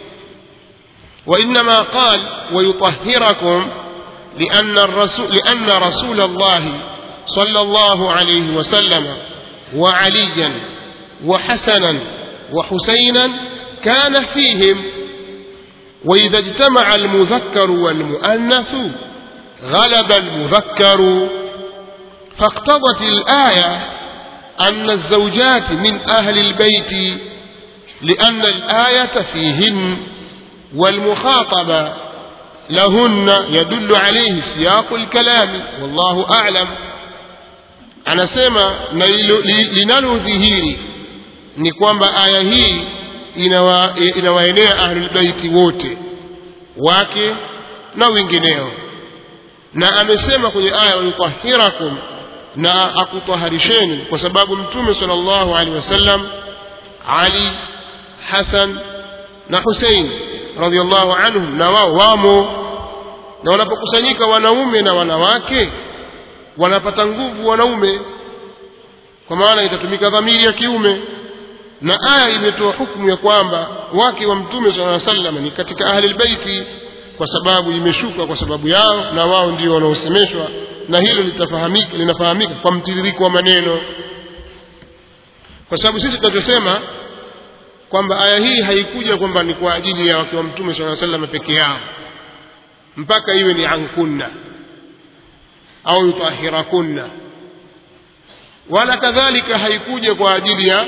وإنما قال ويطهركم لأن رسول الله صلى الله عليه وسلم وعليا وحسنا وحسينا كان فيهم، وإذا اجتمع المذكر والمؤنث غلب المذكر، فاقتضت الآية أن الزوجات من أهل البيت لأن الآية فيهن، والمخاطبة لهن يدل عليه سياق الكلام والله أعلم. أنا سيما لنالو ذهيري نقوم بآيه inawaenea ahlul baiti wote wake na wengineo, na amesema kwenye aya yutahhirakum, na akutaharisheni, kwa sababu mtume sallallahu alaihi wasallam, Ali, Hasan na Hussein radhiallahu anhum na wao wamo, na wanapokusanyika wanaume na wanawake wanapata nguvu wanaume, kwa maana itatumika dhamiri ya kiume. Na aya imetoa hukumu ya kwamba wake wa mtume sallallahu alaihi wasallam ni katika ahli albayti, kwa sababu imeshuka kwa sababu yao, na wao ndio wanaosemeshwa, na hilo linafahamika kwa mtiririko wa maneno. Kwa sababu sisi tunachosema kwamba aya hii haikuja kwamba ni kwa ajili ya wake wa mtume sallallahu alaihi wasallam peke yao, mpaka iwe ni ankunna au yutahhirakunna, wala kadhalika haikuja kwa ajili ya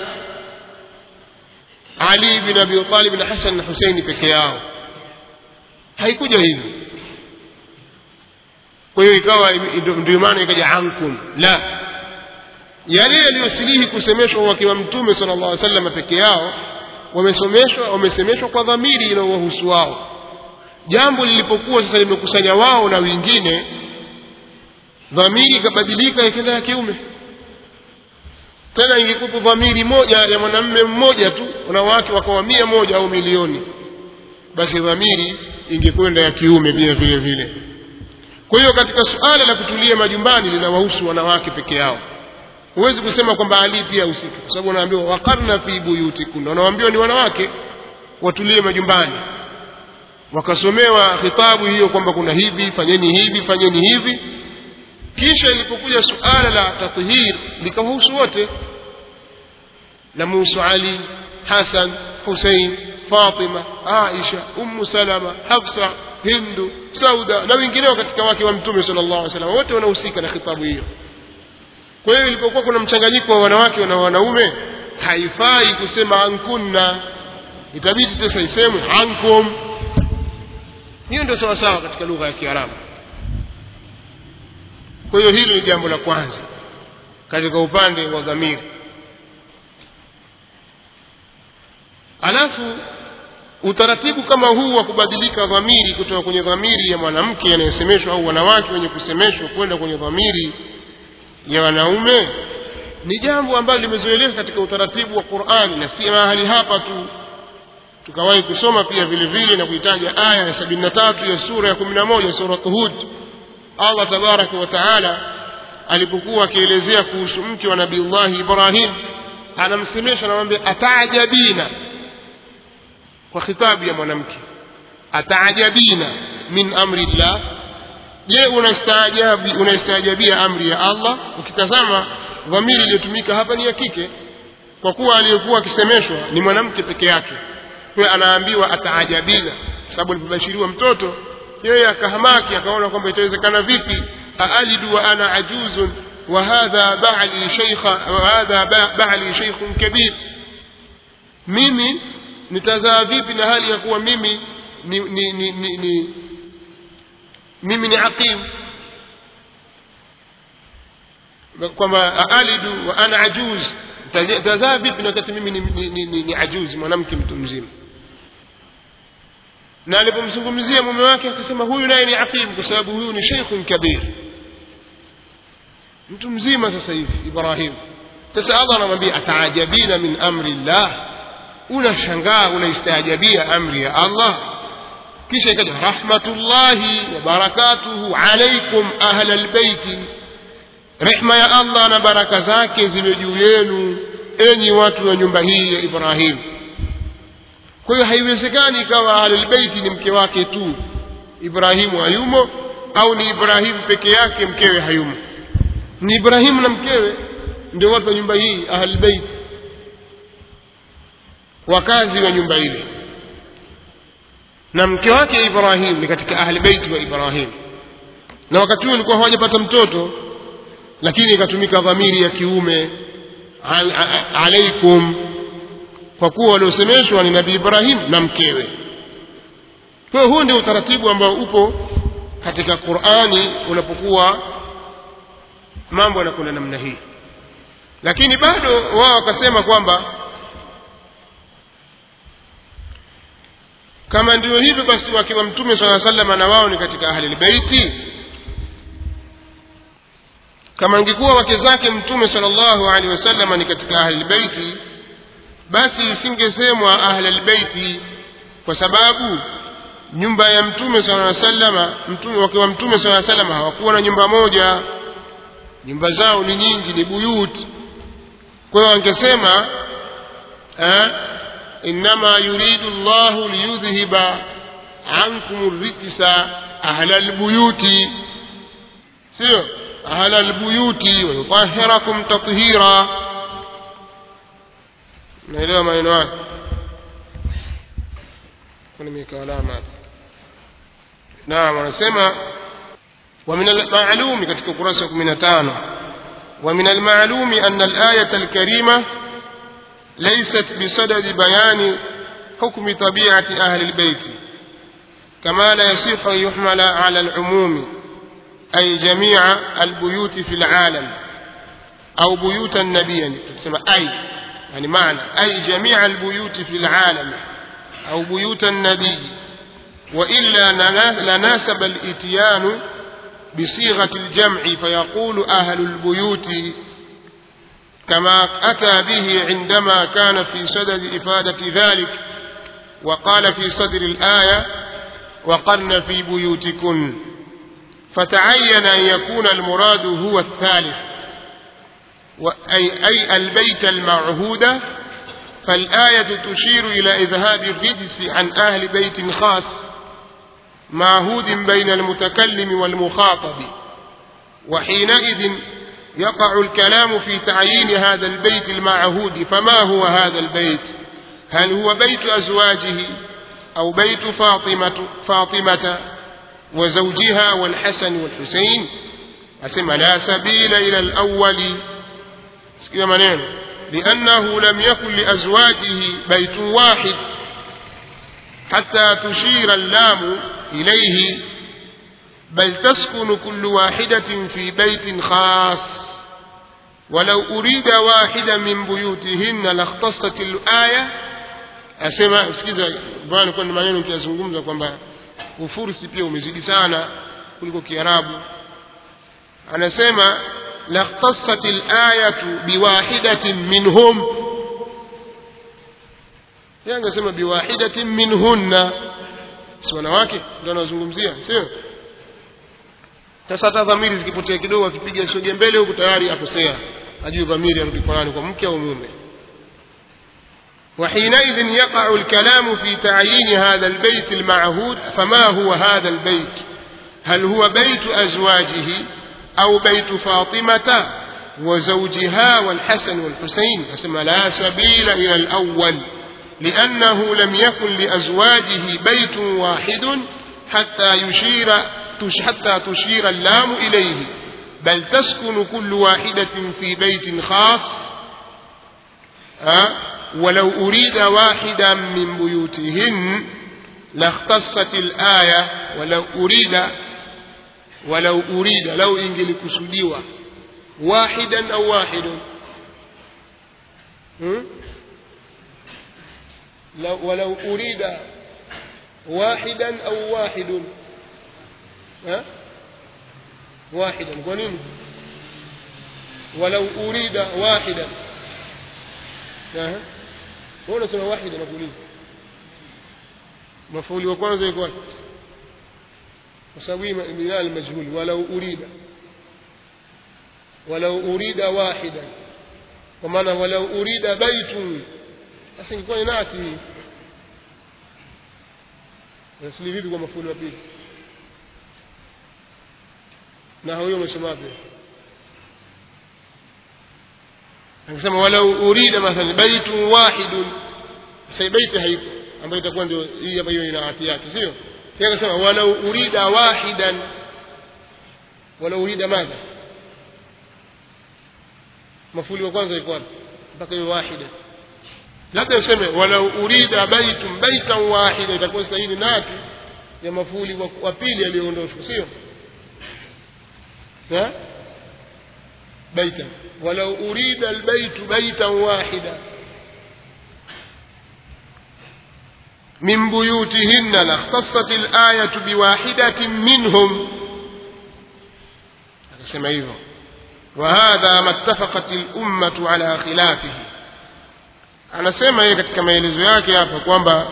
Ali bin Abi Talib na Hasan na Hussein peke yao, haikuja hivyo. Kwa hiyo ikawa ndio maana ikaja ankum. La, yale yaliyosilihi kusemeshwa wake wa mtume sallallahu alaihi wasallam peke yao wamesemeshwa kwa dhamiri inayowahusu wao. Jambo lilipokuwa sasa limekusanya wao na wengine, dhamiri ikabadilika ikaenda ya kiume. Tena ingekuwa dhamiri moja ya mwanamume mmoja tu, wanawake wakawa 100 au milioni, basi dhamiri ingekwenda ya kiume pia vile vile. Kwa hiyo katika suala la kutulia majumbani linawahusu wanawake peke yao. Huwezi kusema kwamba Ali pia usiki, kwa sababu wanaambiwa waqarna fi buyutikum, wanaambiwa ni wanawake watulie majumbani, wakasomewa khitabu hiyo kwamba kuna hivi, fanyeni hivi, fanyeni hivi. Kisha ilipokuja suala la tathhir likawahusu wote, la Musa, Ali, Hasan, Hussein, Fatima, Aisha, Salama, Hafsa, Hindu, Sauda na wengineo katika wake wa mtume sallallahu alaihi wasallam, wote wanahusika na khitabu hiyo. Kwa hiyo ilipokuwa kuna mchanganyiko wa wanawake na wanaume, haifai kusema ankunna, itabidi sasa isemwe ankum. Hiyo ndio sawa sawa katika lugha ya Kiarabu. Kwa hiyo hili ni jambo la kwanza katika upande wa dhamiri. Alafu utaratibu kama huu wa kubadilika dhamiri kutoka kwenye dhamiri ya mwanamke anayesemeshwa au wanawake wenye kusemeshwa kwenda kwenye dhamiri ya wanaume ni jambo ambalo limezoeleka katika utaratibu wa Qur'ani, na si mahali hapa tu. Tukawahi kusoma pia vile vile na kuitaja aya ya 73 ya sura ya 11 sura Hud. Allah tabaraka wa taala alipokuwa akielezea kuhusu mke wa Nabii Allah Ibrahim, anamsemesha, anamwambia ataajabina, kwa khitabu ya mwanamke, ataajabina min amri Allah, je unastaajabia amri ya Allah? Ukitazama dhamiri iliyotumika hapa ni ya kike, kwa kuwa aliyekuwa akisemeshwa ni mwanamke peke yake. Kwa anaambiwa ataajabina, sababu alipobashiriwa mtoto yeye akahamaki, akaona kwamba itawezekana vipi, aalidu wa ana ajuzun wa hadha ba'li shaykhun kabir, mimi nitazaa vipi na hali ya kuwa mimi ni aqim, kwamba alidu wa ana ajuz, nitazaa vipi na wakati mimi ni ajuz, mwanamke mtu mzima. Na alipomzungumzia mume wake akasema huyu naye ni aqim kwa sababu huyu ni sheikhun kabir, mtu mzima sasa hivi Ibrahim. Sasa Allah anamwambia ataajabina min amri Allah, unashangaa unaistajabia amri ya Allah. Kisha ikaja rahmatullahi wa barakatuhu alaykum ahla albayt, rehma ya Allah na baraka zake ziwe juu yenu enyi watu wa nyumba hii ya Ibrahim. Kwa hiyo haiwezekani ikawa ahlul bait ni mke wake tu, Ibrahimu hayumo, au ni Ibrahim peke yake mkewe hayumo. Ni Ibrahimu na mkewe ndio watu wa nyumba hii ahlul bait, wakazi wa nyumba ile, na mke wake Ibrahim ni katika ahlul bait wa Ibrahim. Na wakati huo alikuwa hawajapata mtoto, lakini ikatumika dhamiri ya kiume alaikum, kwa kuwa waliosemeshwa ni Nabii Ibrahim na mkewe. Kwa hiyo huu ndio utaratibu ambao upo katika Qur'ani unapokuwa mambo yanakwenda namna hii. Lakini bado wao wakasema kwamba kama ndio hivyo basi wakiwa Mtume sallallahu alaihi wasallam na wao ni katika ahli baiti, kama ingekuwa wake zake Mtume sallallahu alaihi wasallam ni katika ahli baiti, basi isingesemwa ahli albayti, kwa sababu nyumba ya Mtume sallallahu alaihi wasallam, wake wa Mtume sallallahu alaihi wasallam hawakuwa na nyumba moja, nyumba zao ni nyingi, ni buyut. Kwa hiyo wangesema inma yuridu Allahu liyudhhiba ankum ar-rijsa ahla al-buyuti, sio ahla al-buyuti wa yutahhirakum tathira. naelewa maneno haya kuna mikalama. Naam, wanasema wa min al-ma'lum katika ukurasa 15, wa min al-ma'lum anna al-ayata al-karima laysat bisadad bayan hukm tabi'ati ahli al-bayt kama la yasih yuhmala 'ala al-umum ay jami'a al-buyut fi al-'alam aw buyut an-nabiy, tusema ay يعني معنى أي جميع البيوت في العالم أو بيوت النبي، وإلا لناسب الإتيان بصيغة الجمع فيقول أهل البيوت كما أتى به عندما كان في صدد إفادة ذلك، وقال في صدر الآية وقرن في بيوتكن، فتعين أن يكون المراد هو الثالث أي البيت المعهود، فالآية تشير إلى إذهاب الرجس عن أهل بيت خاص معهود بين المتكلم والمخاطب، وحينئذ يقع الكلام في تعيين هذا البيت المعهود. فما هو هذا البيت؟ هل هو بيت أزواجه أو بيت فاطمة وزوجها والحسن والحسين؟ أسمى لا سبيل إلى الأول لأنه لم يكن لأزواجه بيت واحد حتى تشير اللام إليه، بل تسكن كل واحدة في بيت خاص، ولو أريد واحدا من بيوتهن لاختصت الآية. أسمع اسكيزا bwana kwa maneno nikizungumza kwamba ufursi pia umezidi sana kuliko Kiarabu. Anasema لاختصت الآية بواحدة منهم، يعني anasema بواحدة منهن، si wanawake ndio anazungumzia, sio? Sasa dhamiri zikipotea kidogo akipiga soje mbele huko tayari akosea, ajue dhamiri arudi kwa nani, kwa mke au mume. وحينئذ يقع الكلام في تعيين هذا البيت المعهود. فما هو هذا البيت؟ هل هو بيت أزواجه أو بيت فاطمة وزوجها والحسن والحسين؟ فسمى لا سبيل إلى الأول، لأنه لم يكن لأزواجه بيت واحد حتى تشير اللام إليه، بل تسكن كل واحدة في بيت خاص، walau urida wahidan min buyutihin lakhtassat al-aya walau urida lau ingelikusudiwa wahidan au wahidun walau urida wahidan au wahidun واحدا ونين ولو أريد واحدا هو نسمى واحدا نقول مفعول وكون زي كون وسوي بناء المجهول ولو أريد واحدا ومعنى ولو أريد بيت أصلا يكون ناتي يسلي vipi kwa mafuli wa pili na huyo umesema wapi anasema walau urida mathalan baytun wahidun sai baiti haipo ambayo itakuwa ndio hii hapa hiyo ina hati yake sio yeye anasema walau urida wahidan walau urida madha mafuli wa kwanza iko wapi mpaka hiyo wahida labda useme walau urida baytan wahida itakuwa sahihi nati ya mafuli wa pili aliondoshwa sio بيتا ولو أريد البيت بيتا واحدا من بيوتهن لاختصت الآية بواحدة منهم وهذا ما اتفقت الأمة على خلافه أنا سمع katika maelezo yake hapa kwamba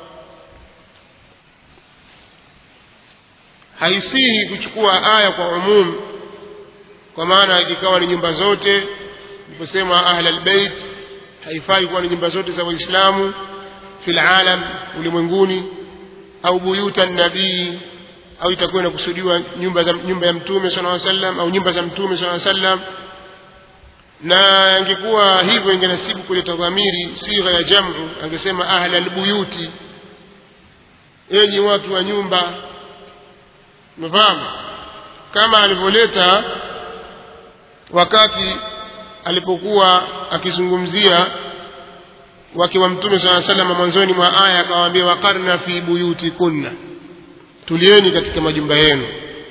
haisihi kuchukua aya kwa umum kwa maana ikawa ni nyumba zote tuliposema ahli albayt haifai kuwa ni nyumba zote za waislamu fil alam ulimwenguni au buyutan nabii au itakuwa inakusudiwa nyumba ya mtume sallallahu alaihi wasallam au nyumba za mtume sallallahu alaihi wasallam na ingekuwa hivyo ingenasibu kuleta dhamiri sigha ya jamu angesema ahli albuyuti enyi watu wa nyumba mfahamu kama alivyoleta wakati alipokuwa akizungumzia wake wa mtume sallallahu alaihi wasallam mwanzoni mwa aya akawaambia waqarna fi buyutikunna tulieni katika majumba yenu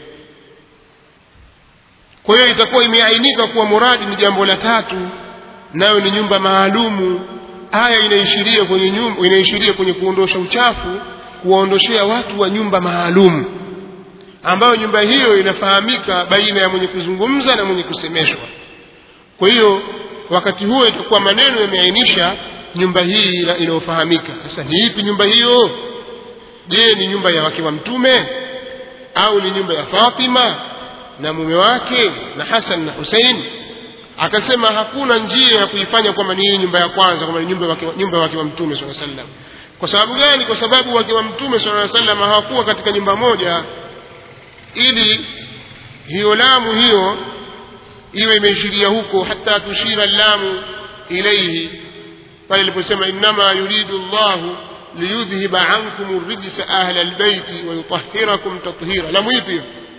kwa hiyo itakuwa imeainika kuwa muradi ni jambo la tatu nayo ni nyumba maalumu aya inaishiria kwenye kuondosha uchafu kuwaondoshea watu wa nyumba maalumu ambayo nyumba hiyo inafahamika baina ya mwenye kuzungumza na mwenye kusemeshwa kwa hiyo wakati huo itakuwa maneno yameainisha nyumba hii inayofahamika sasa ni ipi nyumba hiyo je ni nyumba ya wake wa mtume au ni nyumba ya Fatima na mume wake na Hassan na Hussein akasema hakuna njia ya kuifanya kwamba ni nyumba ya kwanza kwamba ni nyumba ya wake wa mtume sallallahu alaihi wasallam kwa sababu gani kwa sababu wake wa mtume sallallahu alaihi wasallam hawakuwa katika nyumba moja ili hiyo lamu hiyo iwe imeishiria huko hata tushira lamu ilayhi pale aliposema inma yuridu Allahu liyudhhiba ankum ar-rijsa ahla al-bayt wa yutahhirakum tathhira lamu ipi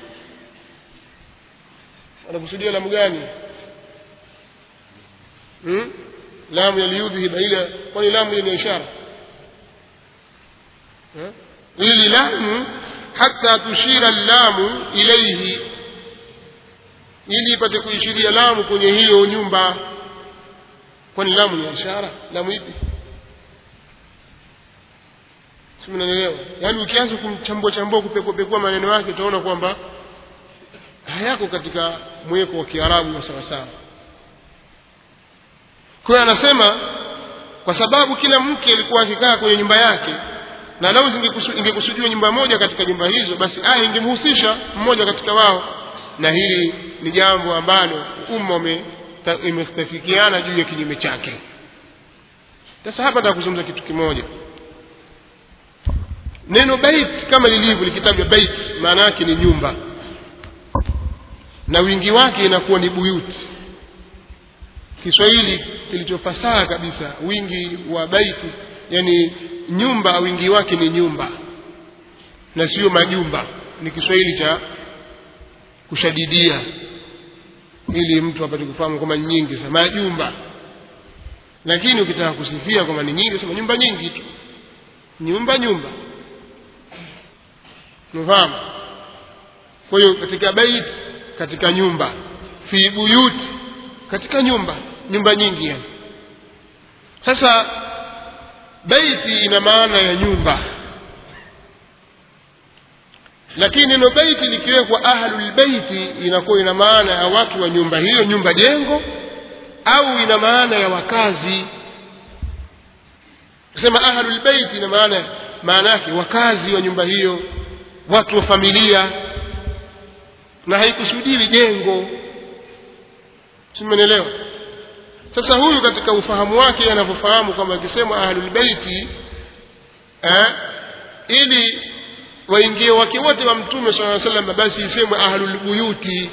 anakusudia lamu gani lamu ya liyudhhiba ile kwani lamu ni ishara ili lamu hata tushira lamu ilayhi ili ipate kuishiria lamu kwenye hiyo nyumba kwani lamu ni ishara lamu ipi simnaelewa yani ukianza kumchambua kupekua maneno yake utaona kwamba hayako katika mweko wa Kiarabu wa sawa sawa kwa anasema kwa sababu kila mke alikuwa akikaa kwenye nyumba yake na lau ingekusudiwa nyumba moja katika nyumba hizo basi aya ingemhusisha mmoja katika wao na hili ni jambo ambalo umma imestafikiana juu ya kinyume chake sasa hapa nitakuzungumza kitu kimoja neno bait kama lilivyo likitajwa bait maana yake ni nyumba na wingi wake inakuwa ni buyut Kiswahili kilichofasaha kabisa wingi wa baiti yani nyumba wingi wake ni nyumba na sio majumba ni Kiswahili cha kushadidia ili mtu apate kufahamu kama nyingi sana majumba Lakini ukitaka kusifia kwamba ni nyingi, sema nyumba nyingi tu, nyumba. Unafahamu? Kwa hiyo katika bait, katika nyumba, fi buyut, katika nyumba nyingi yani. Sasa baiti ina maana ya nyumba, lakini neno baiti likiwekwa ahlul baiti inakuwa ina maana ya watu wa nyumba hiyo, nyumba jengo, au ina maana ya wakazi. Kusema ahlul baiti ina maana yake wakazi wa nyumba hiyo, watu wa familia, na haikusudii jengo. Simenelewa? Sasa huyu katika ufahamu wake anapofahamu kwamba akisema ahlul baiti ili waingie wake wote wa Mtume sallallahu alaihi wasallam, basi isemwe ahlul buyuti,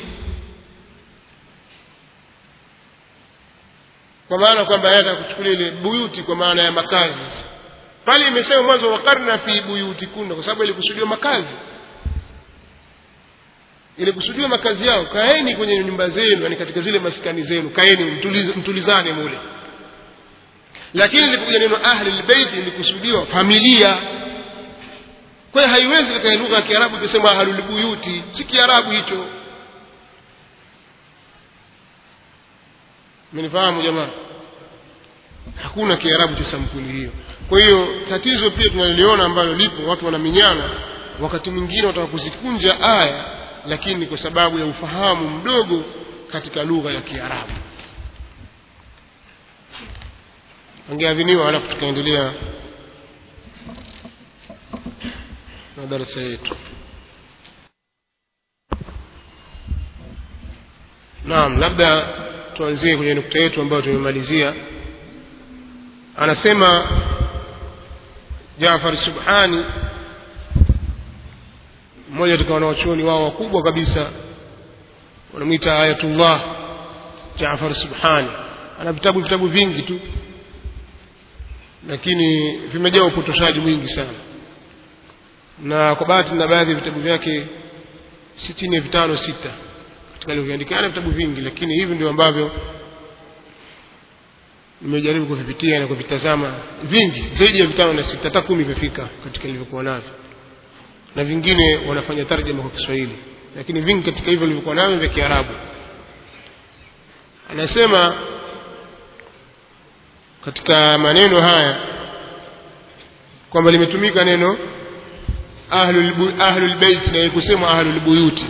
kwa maana kwamba yeye atakuchukulia ile buyuti kwa maana ya makazi. Pale imesema mwanzo waqarna fi buyutikunna, kwa sababu ilikusudiwa makazi, ilikusudiwa makazi yao. Kaeni kwenye nyumba zenu, yani katika zile maskani zenu, kaeni mtulizane mule. Lakini ilipokuja neno ahlul bait ilikusudiwa familia. Kwa hiyo haiwezi katika lugha ya Kiarabu kusema ahlul buyuti, si Kiarabu hicho. Mnifahamu jamaa? Hakuna Kiarabu cha sampuli hiyo. Kwa hiyo tatizo pia tunaliona ambalo lipo, watu wanaminyana, wakati mwingine watakuzikunja aya, lakini kwa sababu ya ufahamu mdogo katika lugha ya Kiarabu. Angeadhiniwa alafu tukaendelea na darasa yetu. Naam, labda tuanzie kwenye nukta yetu ambayo tumemalizia. Anasema Jaafar Subhani, mmoja katika wanawachuoni wao wakubwa kabisa, wanamuita Ayatullah Jaafar Subhani. Ana vitabu vingi tu, lakini vimejaa upotoshaji mwingi sana, na kwa bahati na baadhi ya vitabu vyake 65 katika alivyoandika. Ana vitabu vingi, lakini hivi ndio ambavyo nimejaribu kuvipitia na kuvitazama. Vingi zaidi ya 5 na 6, hata 10 vifika katika nilivyokuwa navyo, na vingine wanafanya tarjuma kwa Kiswahili, lakini vingi katika hivyo nilivyokuwa navyo vya Kiarabu. Anasema katika maneno haya kwamba limetumika neno ahlul bait na kusema ahlul buyuti,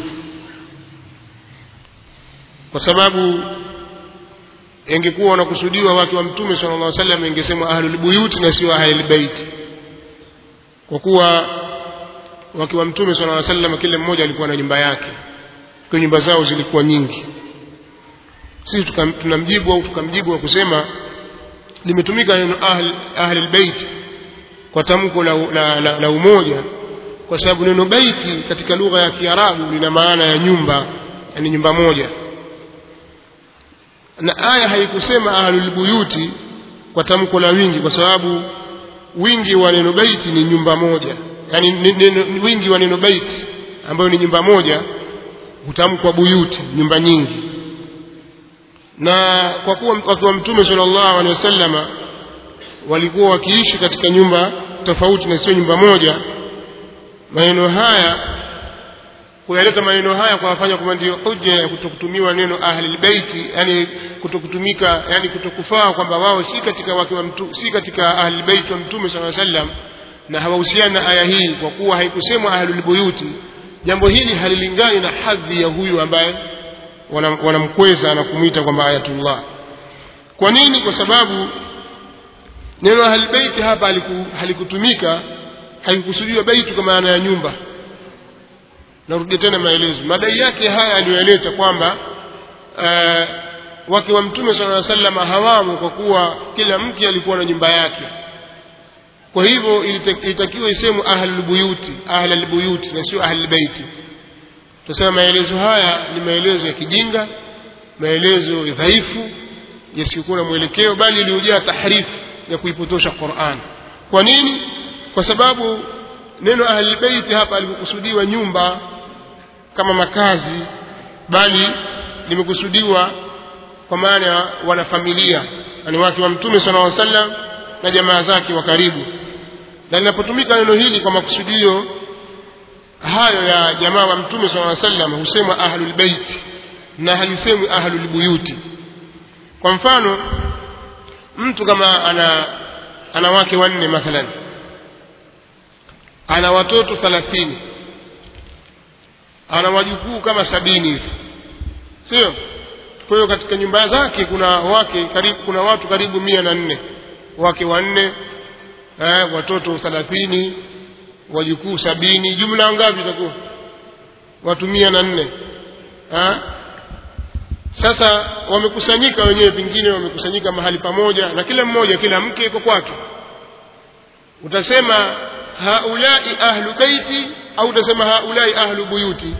kwa sababu ingekuwa wanakusudiwa watu wa Mtume sallallahu alaihi wasallam ingesema ahlul buyuti na sio ahlul bait, kwa kuwa watu wa Mtume sallallahu alaihi wasallam kila mmoja alikuwa na nyumba yake, kwa nyumba zao zilikuwa nyingi. Sisi tunamjibu au tukamjibu kusema limetumika neno ahlul bait kwa tamko la umoja, kwa sababu neno baiti katika lugha ya Kiarabu lina maana ya nyumba, yani nyumba moja. Na aya haikusema ahlul buyuti kwa tamko la wingi, kwa sababu wingi wa neno baiti ni nyumba moja, yani wingi wa neno baiti ambayo ni nyumba moja hutamkwa buyuti, nyumba nyingi. Na kwa kuwa watu wa Mtume sallallahu alaihi wasallam walikuwa wakiishi katika nyumba tofauti na sio nyumba moja, maneno haya kuyaleta maneno haya kwa wafanya kwamba ndio hoja ya kutokutumiwa neno ahlul baiti, yani kutokutumika, yani kutokufaa kwamba wao si katika wake wa Mtume, si katika ahlul bait wa Mtume sallallahu alaihi wasallam, na hawahusiana na aya hii kwa kuwa haikusemwa ahlul buyuti. Jambo hili halilingani na hadhi ya huyu ambaye wanamkweza na kumuita kwamba ayatullah. Kwa nini? Kwa sababu neno ahlul bait hapa halikutumika, haikukusudiwa baitu kwa maana ya nyumba. Narudi tena maelezo. Madai yake haya aliyoeleza kwamba wake wa Mtume sallallahu alaihi wasallam hawamo, kwa kuwa kila mke alikuwa na nyumba yake. Kwa hivyo ilitakiwa isemwe ahlul buyuti na sio ahlul baiti. Tuseme maelezo haya ni maelezo ya kijinga, maelezo ya dhaifu, yasiyokuwa na mwelekeo, bali iliyojaa tahrifu ya kuipotosha Qur'an. Kwa nini? Kwa sababu neno ahlul baiti hapa alikusudiwa nyumba kama makazi, bali limekusudiwa kwa maana wana familia, ni wake wa mtume sallallahu alaihi wasallam na jamaa zake wa karibu. Na linapotumika neno hili kwa makusudio hayo ya jamaa wa mtume sallallahu alaihi wasallam husemwa ahlul bait na halisemwi ahlul buyuti. Kwa mfano mtu kama ana wake wanne mathalan, ana watoto 30, ana wajukuu kama 70 hivi, sio? Kwa hiyo katika nyumba zake kuna watu karibu 104, wake wanne, watoto 30, wajukuu 70, jumla ngapi itakuwa? Watu 104. Sasa wamekusanyika wenyewe, pengine wamekusanyika mahali pamoja, na kila mke yuko kwake. Utasema haulai ahlu baiti au utasema haulai ahlu buyuti,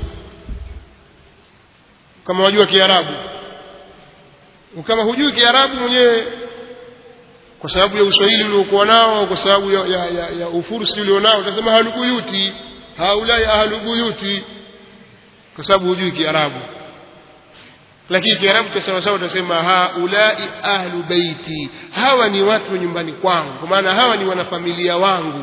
kama wajua Kiarabu? Kama hujui Kiarabu mwenyewe, kwa sababu ya uswahili uliokuwa nao au kwa sababu ya ufursi ulionao, utasema ahlu buyuti, haulai ahlu buyuti, kwa sababu hujui Kiarabu. Lakini Kiarabu cha sawa sawa utasema haulai ahlu baiti, hawa ni watu wa nyumbani kwangu, kwa maana hawa ni wanafamilia wangu.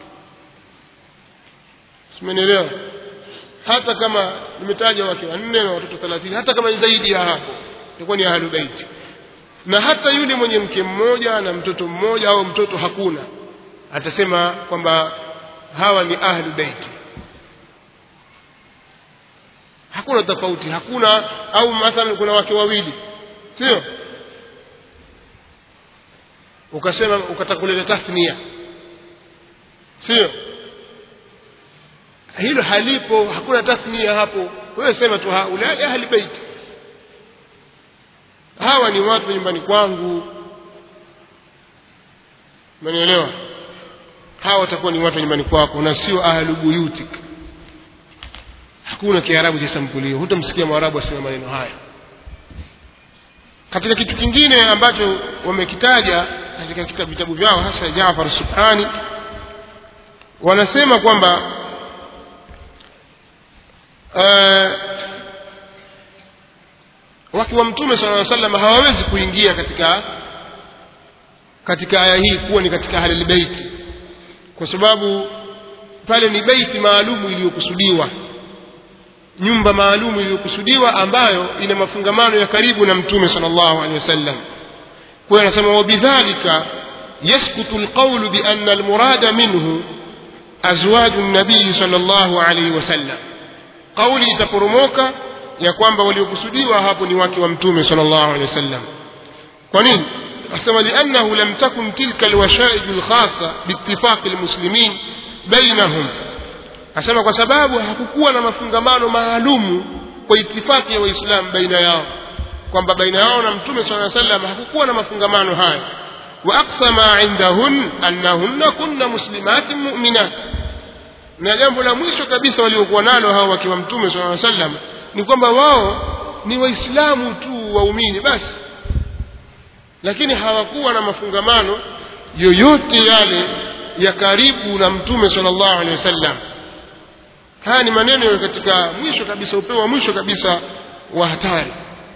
Simenielewa? Hata kama nimetaja wake 4 na watoto 30, hata kama ni zaidi ya hapo, itakuwa ni ahlu baiti. Na hata yule mwenye mke mmoja na mtoto mmoja au mtoto hakuna, atasema kwamba hawa ni ahlu baiti. Hakuna tofauti, hakuna. Au mathalan kuna wake wawili, sio? Ukasema ukataka kuleta tathnia, sio? Hilo halipo, hakuna tathnia hapo. Wewe sema tu haulai ahli bait, hawa ni watu nyumbani kwangu. Umeelewa? Hawa watakuwa ni watu nyumbani kwako na sio ahlu buyutik. Hakuna Kiarabu cha sampulio, hutamsikia Mwarabu asema maneno haya. Katika kitu kingine ambacho wamekitaja katika vitabu vyao, hasa Jaafar Subhani, wanasema kwamba wake wa mtume sallallahu alaihi wasallam hawawezi kuingia katika aya hii kuwa ni katika ahlul bait, kwa sababu pale ni baiti maalumu iliyokusudiwa, nyumba maalumu iliyokusudiwa ambayo ina mafungamano ya karibu na mtume sallallahu alaihi wasallam. Kwa hiyo anasema wabidhalika yasqutu alqawlu bi anna almurada minhu azwaju an-nabiy sallallahu alaihi wasallam. Kauli itaporomoka ya kwamba waliokusudiwa hapo ni wake wa mtume sallallahu alaihi wasallam. Kwa nini? Asema li'annahu lam takun tilka alwasha'ij alkhassa biittifaq almuslimin bainahum. Asema kwa sababu hakukuwa na mafungamano maalumu kwa itifaki ya Waislamu baina yao, kwamba baina yao na mtume sallallahu alaihi wasallam hakukuwa na mafungamano haya. Wa aqsama indahun annahunna kunna muslimatin mu'minat. Na jambo la mwisho kabisa waliokuwa nalo hao wakiwa mtume sallallahu alaihi wasallam ni kwamba wao ni Waislamu tu waumini basi, lakini hawakuwa na mafungamano yoyote yale ya karibu na mtume sallallahu alaihi wasallam. Haya ni maneno katika mwisho kabisa, upeo wa mwisho kabisa wa hatari,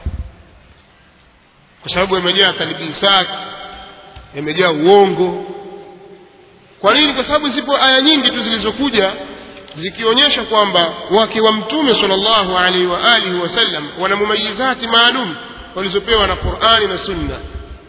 kwa sababu yamejaa talbisat, yamejaa uongo. Kwa nini? Kwa sababu zipo aya nyingi tu zilizokuja zikionyesha kwamba wake wa mtume sallallahu alaihi wa alihi wasallam wana mumayizati maalum walizopewa na Qur'ani na Sunna.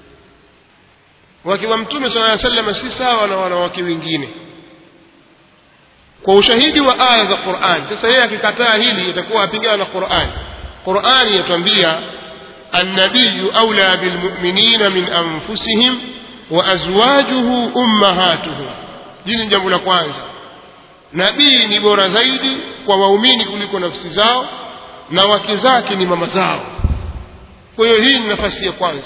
Wake wa mtume sallallahu alaihi wasallam si sawa na wanawake wengine kwa ushahidi wa aya za Qur'an. Sasa yeye akikataa hili itakuwa apingana na Qur'an. Qur'ani yatuambia an-nabiyyu awla bil mu'minina min anfusihim wa azwajuhu ummahatuhum. Hili ni jambo la kwanza. Nabii ni bora zaidi kwa waumini kuliko nafsi zao na wake zake ni mama zao. Kwa hiyo hii ni nafasi ya kwanza.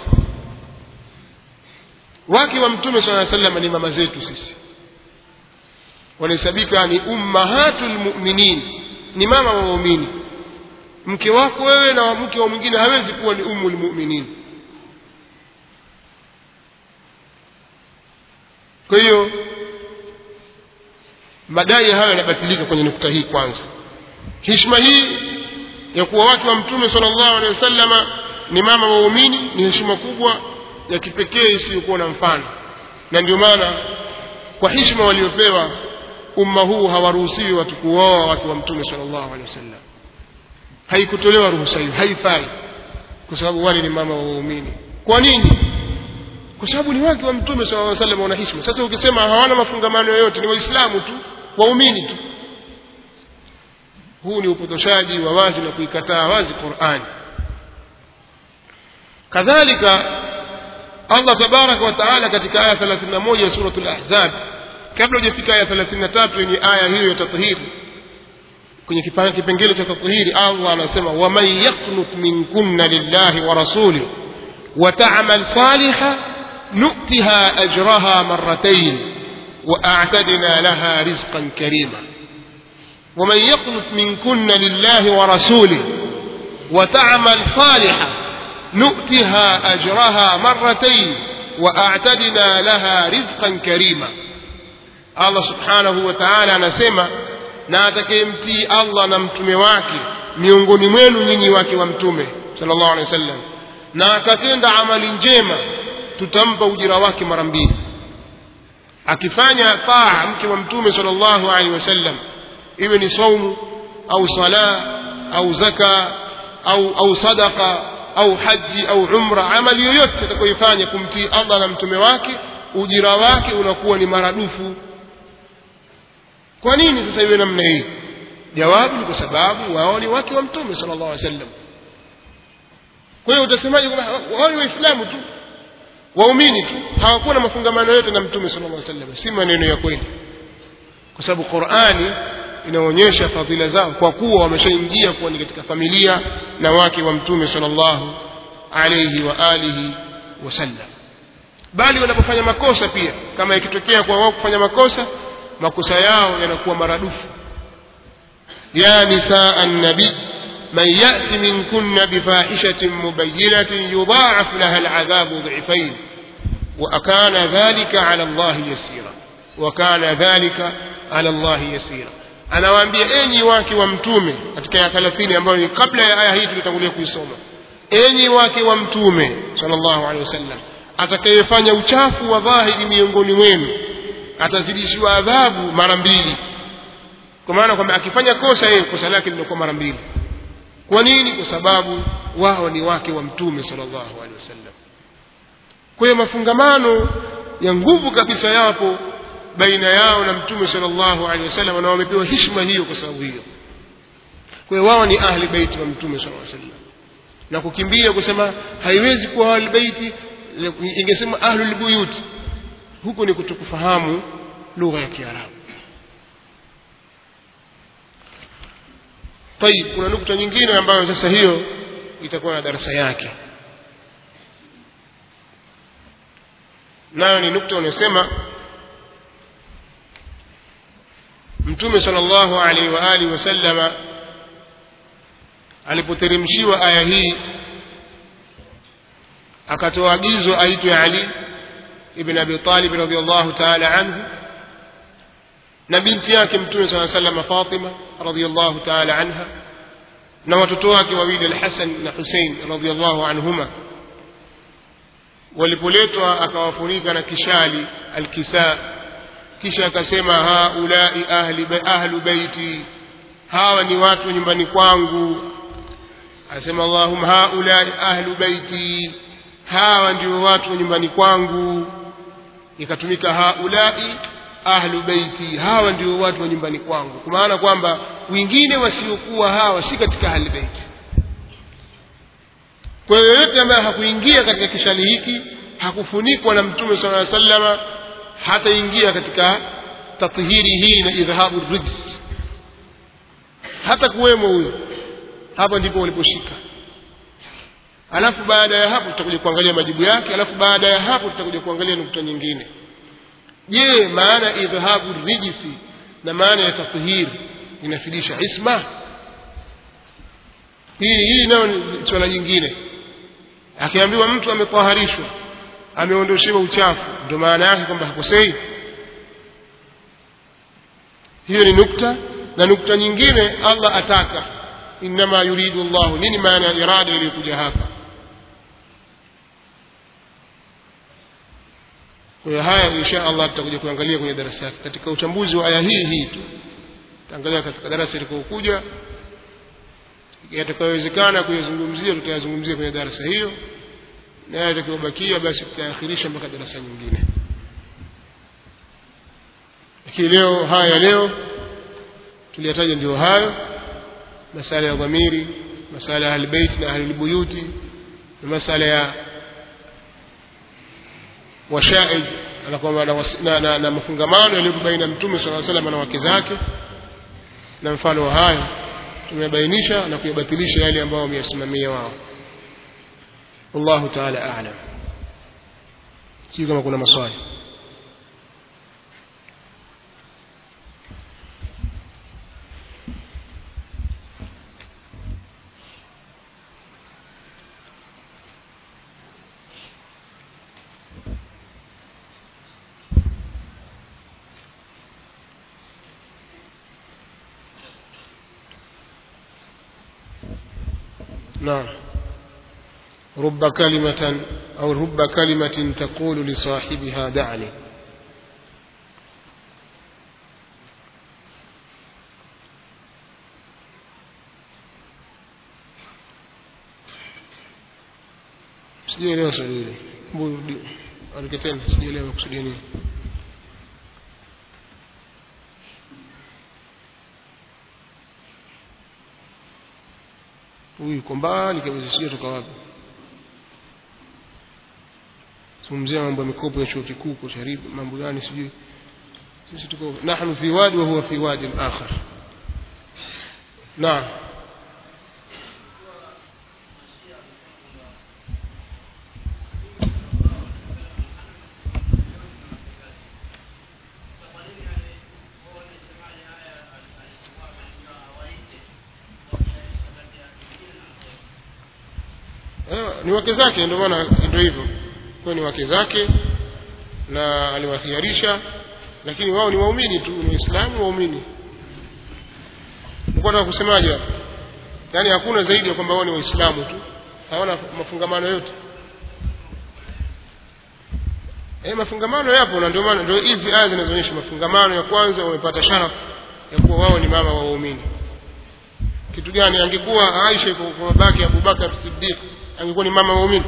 Wake wa mtume sallallahu alaihi wasallam ni mama zetu sisi, wanahesabika ni ummahatul mu'minin, ni mama wa waumini. Mke wako wewe na mke wa mwingine hawezi kuwa ni ummul mu'minin. Kwa hiyo madai hayo yanabatilika kwenye nukta hii. Kwanza, heshima hii ya kuwa watu wa mtume sallallahu alaihi wasallam ni mama wa waumini ni heshima kubwa, ya kipekee isiyokuwa na mfano. Na ndio maana kwa heshima waliopewa umma huu hawaruhusiwi watu kuoa watu wa Mtume sallallahu alaihi wasallam. Haikutolewa ruhusa hiyo, haifai, kwa sababu wale ni mama wa waumini. Kwa nini? Kwa sababu ni wake wa Mtume sallallahu alaihi wasallam, wana heshima. Sasa ukisema hawana mafungamano yoyote, ni waislamu tu, waumini tu, huu ni upotoshaji wa wazi na kuikataa wazi Qur'an. Kadhalika Allah tabaraka wa taala katika aya 31 ya suratul Ahzab, kabla hujafika aya 33 yenye aya hiyo ya tathhiri, kwenye kipengele cha tathhiri Allah anasema wa man yaqnut minkunna lillahi wa rasulihi wa ta'mal salihan nu'tiha ajraha marratayn wa a'tadna laha rizqan karima. wa man yaqnut minkunna lillahi wa rasulihi wa ta'mal salihan nu'tiha ajraha marratayn wa a'tadna laha rizqan karima. Allah subhanahu wa ta'ala anasema, na atakayemtii Allah na mtume wake miongoni mwenu nyinyi wake wa mtume sallallahu alaihi wasallam, na akatenda amali njema, tutampa ujira wake mara mbili. Akifanya taa mke wa mtume sallallahu alaihi wasallam, iwe ni saumu au sala au zaka au sadaqa au haji au umra, amali yoyote atakayofanya kumtii Allah na mtume wake, ujira wake unakuwa ni maradufu. Kwa nini sasa iwe namna hii? Jawabu ni kwa sababu wao ni wake wa mtume sallallahu alaihi wasallam. Kwa hiyo utasemaje kwamba wao ni waislamu tu, waumini tu, hawakuwa na mafungamano yote na mtume sallallahu alaihi wasallam? Si maneno ya kweli, kwa sababu Qur'ani inaonyesha fadhila zao kwa kuwa wameshaingia kuwa ni katika familia na wake wa mtume sallallahu alaihi wa alihi wasallam. Bali wanapofanya makosa pia, kama ikitokea kwa wao kufanya makosa yao yanakuwa maradufu. ya nisaa an-nabi man ya'ti minkunna bifahishatin mubayyinatin yudha'af laha al-'adhabu dhi'fayn wa kana dhalika 'ala Allah yasira wa kana dhalika 'ala Allah yasira. Anawaambia enyi wake wa mtume katika aya 30 ambayo ni kabla ya aya hii tulitangulia kuisoma, enyi wake wa mtume sallallahu alaihi wasallam, atakayefanya uchafu wa dhahiri miongoni mwenu atazidishiwa adhabu mara mbili. Kwa maana kwamba akifanya kosa yeye kosa lake linakuwa mara mbili. Kwa nini? Kwa sababu wao ni wake wa mtume sallallahu alaihi wasallam. Kwa hiyo mafungamano ya nguvu kabisa yapo baina yao na mtume sallallahu alaihi wasallam, na wamepewa heshima hiyo kwa sababu hiyo. Kwa hiyo wao ni ahli baiti wa mtume sallallahu alaihi wasallam, na kukimbia kusema haiwezi kuwa ahli baiti, ingesema ahlul buyut, huko ni kutokufahamu lugha ya Kiarabu. Tayeb, kuna nukta nyingine ambayo sasa hiyo itakuwa na darasa yake, nayo ni nukta unasema mtume sallallahu alaihi wa alihi wasallama alipoteremshiwa aya hii akatoa agizo aitwe Ali ibn Abi Talib radhiyallahu ta'ala anhu na binti yake mtume sallallahu alaihi wasallam Fatima radhiyallahu ta'ala anha na watoto wake wawili al-Hasan na Hussein radhiyallahu anhuma. Walipoletwa akawafunika na kishali al-kisa, kisha akasema haulai ahlu baiti, hawa ni watu nyumbani kwangu. Asema Allahumma haulai ahlu baiti, hawa ndio watu nyumbani kwangu. Ikatumika haulai ahlu baiti, hawa ndio watu wa nyumbani kwangu, kwa maana kwamba wengine wasiokuwa hawa si katika ahli baiti. Kwa hiyo yote ambaye hakuingia katika kishali hiki, hakufunikwa na mtume sallallahu alaihi wasallam, hata ingia katika tathhiri hii na idhahabu rijs, hata kuwemo huyo. Hapa ndipo waliposhika. Alafu baada ya hapo tutakuja kuangalia majibu yake, alafu baada ya hapo tutakuja kuangalia nukta nyingine. Je, maana idhahabu rijsi na maana ya tathhir inafidisha isma? Hii nayo ni swala jingine. Akiambiwa mtu ametaharishwa, ameondoshewa uchafu, ndio maana yake kwamba hakosei? Hiyo ni nukta. Na nukta nyingine, Allah ataka, inma yuridu Allah. Nini maana ya irada iliyokuja hapa? Kwa hiyo haya insha Allah tutakuja kuangalia kwenye darasa katika uchambuzi wa aya hii tu. Tutaangalia katika darasa lililokuja, yatakayowezekana kuyazungumzia tutayazungumzia kwenye darasa hiyo, na yatakayobakia basi tutaakhirisha mpaka darasa nyingine. Lakini leo tuliyataja ndio hayo, masala ya dhamiri, masala ya ahlulbayt na ahlulbuyuti, na masala ya washaid na mafungamano yaliyo baina Mtume sallallahu alaihi wasallam na wake zake na mfano wa hayo tumebainisha na kuyabatilisha yale ambayo wameyasimamia wao. Wallahu ta'ala a'lam. Sio kama kuna maswali. نعم. رب كلمة تقول لصاحبها دعني. sijaelewa swali hili. Aliketena sijaelewa kusudia nini. Huyu kwa mbali kabisa, sio toka wapi. Zungumzia mambo ya mikopo ya chuo kikuu kwa Sharifu, mambo gani sijui. Sisi tuko nahnu fi wadi wa huwa fi wadi akhar. Naam. Ni wake zake, ndio maana ndio hivyo. Kwa ni wake zake na aliwakhiarisha, lakini wao ni waumini tu, ni Waislamu waumini. Mko nataka kusemaje hapa? Yaani hakuna zaidi ya kwamba wao ni Waislamu tu, hawana mafungamano yote. Mafungamano yapo, na ndio maana ndio hizi aya zinazoonyesha mafungamano. Ya kwanza wamepata sharafu ya kuwa wao ni mama wa waumini. Kitu gani? Angekuwa Aisha kwa babake Abu Bakar Siddiq, angekuwa ni mama waumini?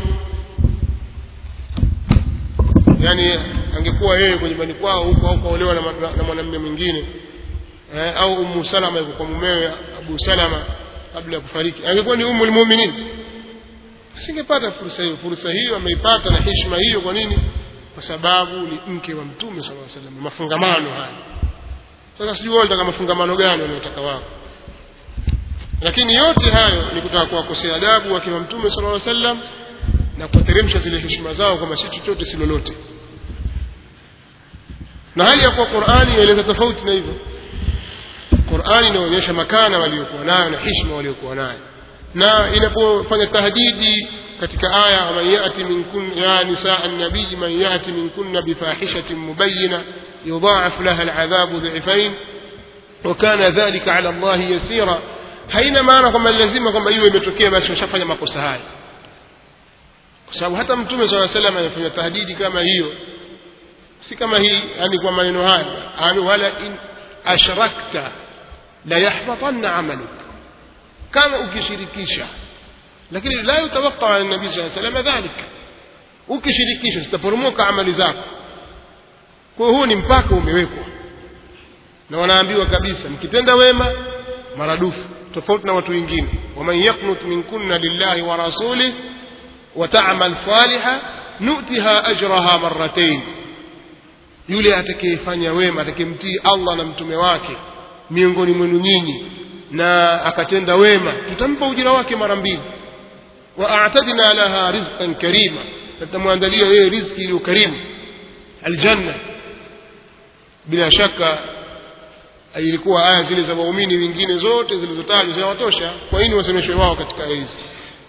Yani angekuwa yeye kwenye nyumbani kwao huko au kaolewa na mwanamume mwingine, au Ummu Salama yuko kwa mumewe Abu Salama kabla ya kufariki, angekuwa ni ummul mu'minin? Asingepata fursa hiyo. Fursa hiyo ameipata na heshima hiyo. Kwa nini? Kwa sababu ni mke wa Mtume sallallahu alaihi wasallam. Mafungamano haya sasa, sijui wao wanataka mafungamano gani wanayotaka wao, lakini yote hayo ni kutaka kuwakosea adabu wake wa Mtume sallallahu alaihi wasallam na kuteremsha zile heshima zao kama si chochote si lolote. Na hali ya kuwa Qur'ani inaeleza tofauti na hivyo. Qur'ani inaonyesha makana waliokuwa nayo na heshima waliokuwa nayo, na inapofanya tahdidi katika aya, man yati minkun ya nisaa an-nabiy man yati minkunna bifahishatin mubayyina yudha'af laha al-'adhabu dhi'fayn wa kana dhalika 'ala Allah yasira, haina maana kwamba lazima kwamba hiyo imetokea basi washafanya makosa haya, kwa sababu hata Mtume sallallahu alaihi wasallam alifanya tahdidi kama hiyo, si kama hii. Yani kwa maneno haya, wala in ashrakta la yahbatanna 'amaluk, kama ukishirikisha. Lakini la yutawaqqa ala nabii sallallahu alaihi wasallam dhalika, ukishirikisha zitaporomoka amali zako. Kwa hiyo ni mpaka umewekwa, na wanaambiwa kabisa mkitenda wema maradufu, tofauti na watu wengine. waman yaqnut minkunna lillahi wa rasulihi wa ta'mal salihan nu'tiha ajraha marratayn, yule atakayefanya wema, atakayemtii Allah na mtume wake miongoni mwenu nyinyi na akatenda wema, tutampa ujira wake mara mbili. wa a'tadna laha rizqan karima, tutamwandalia yeye riziki iliyo karimu, aljanna. Bila shaka ilikuwa aya zile za waumini wengine zote zilizotajwa zinawatosha. Kwa nini wasemeshwe wao katika aya hizi?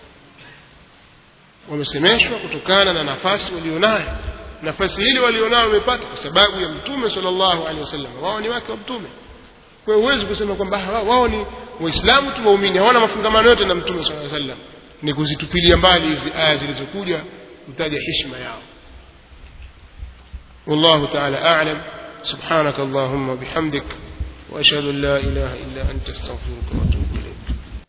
Wamesemeshwa kutokana na nafasi walionayo. Nafasi ile walionayo wamepata kwa sababu ya Mtume sallallahu alaihi wasallam. Wao ni wake wa Mtume. Kwa hiyo huwezi kusema kwamba wao ni Waislamu tu waumini, hawana mafungamano yote na Mtume sallallahu alaihi wasallam. Ni kuzitupilia mbali hizi aya zilizokuja kutaja heshima yao. والله تعالى أعلم. سبحانك اللهم وبحمدك وأشهد أن لا إله إلا أنت استغفرك وأتوب إليك.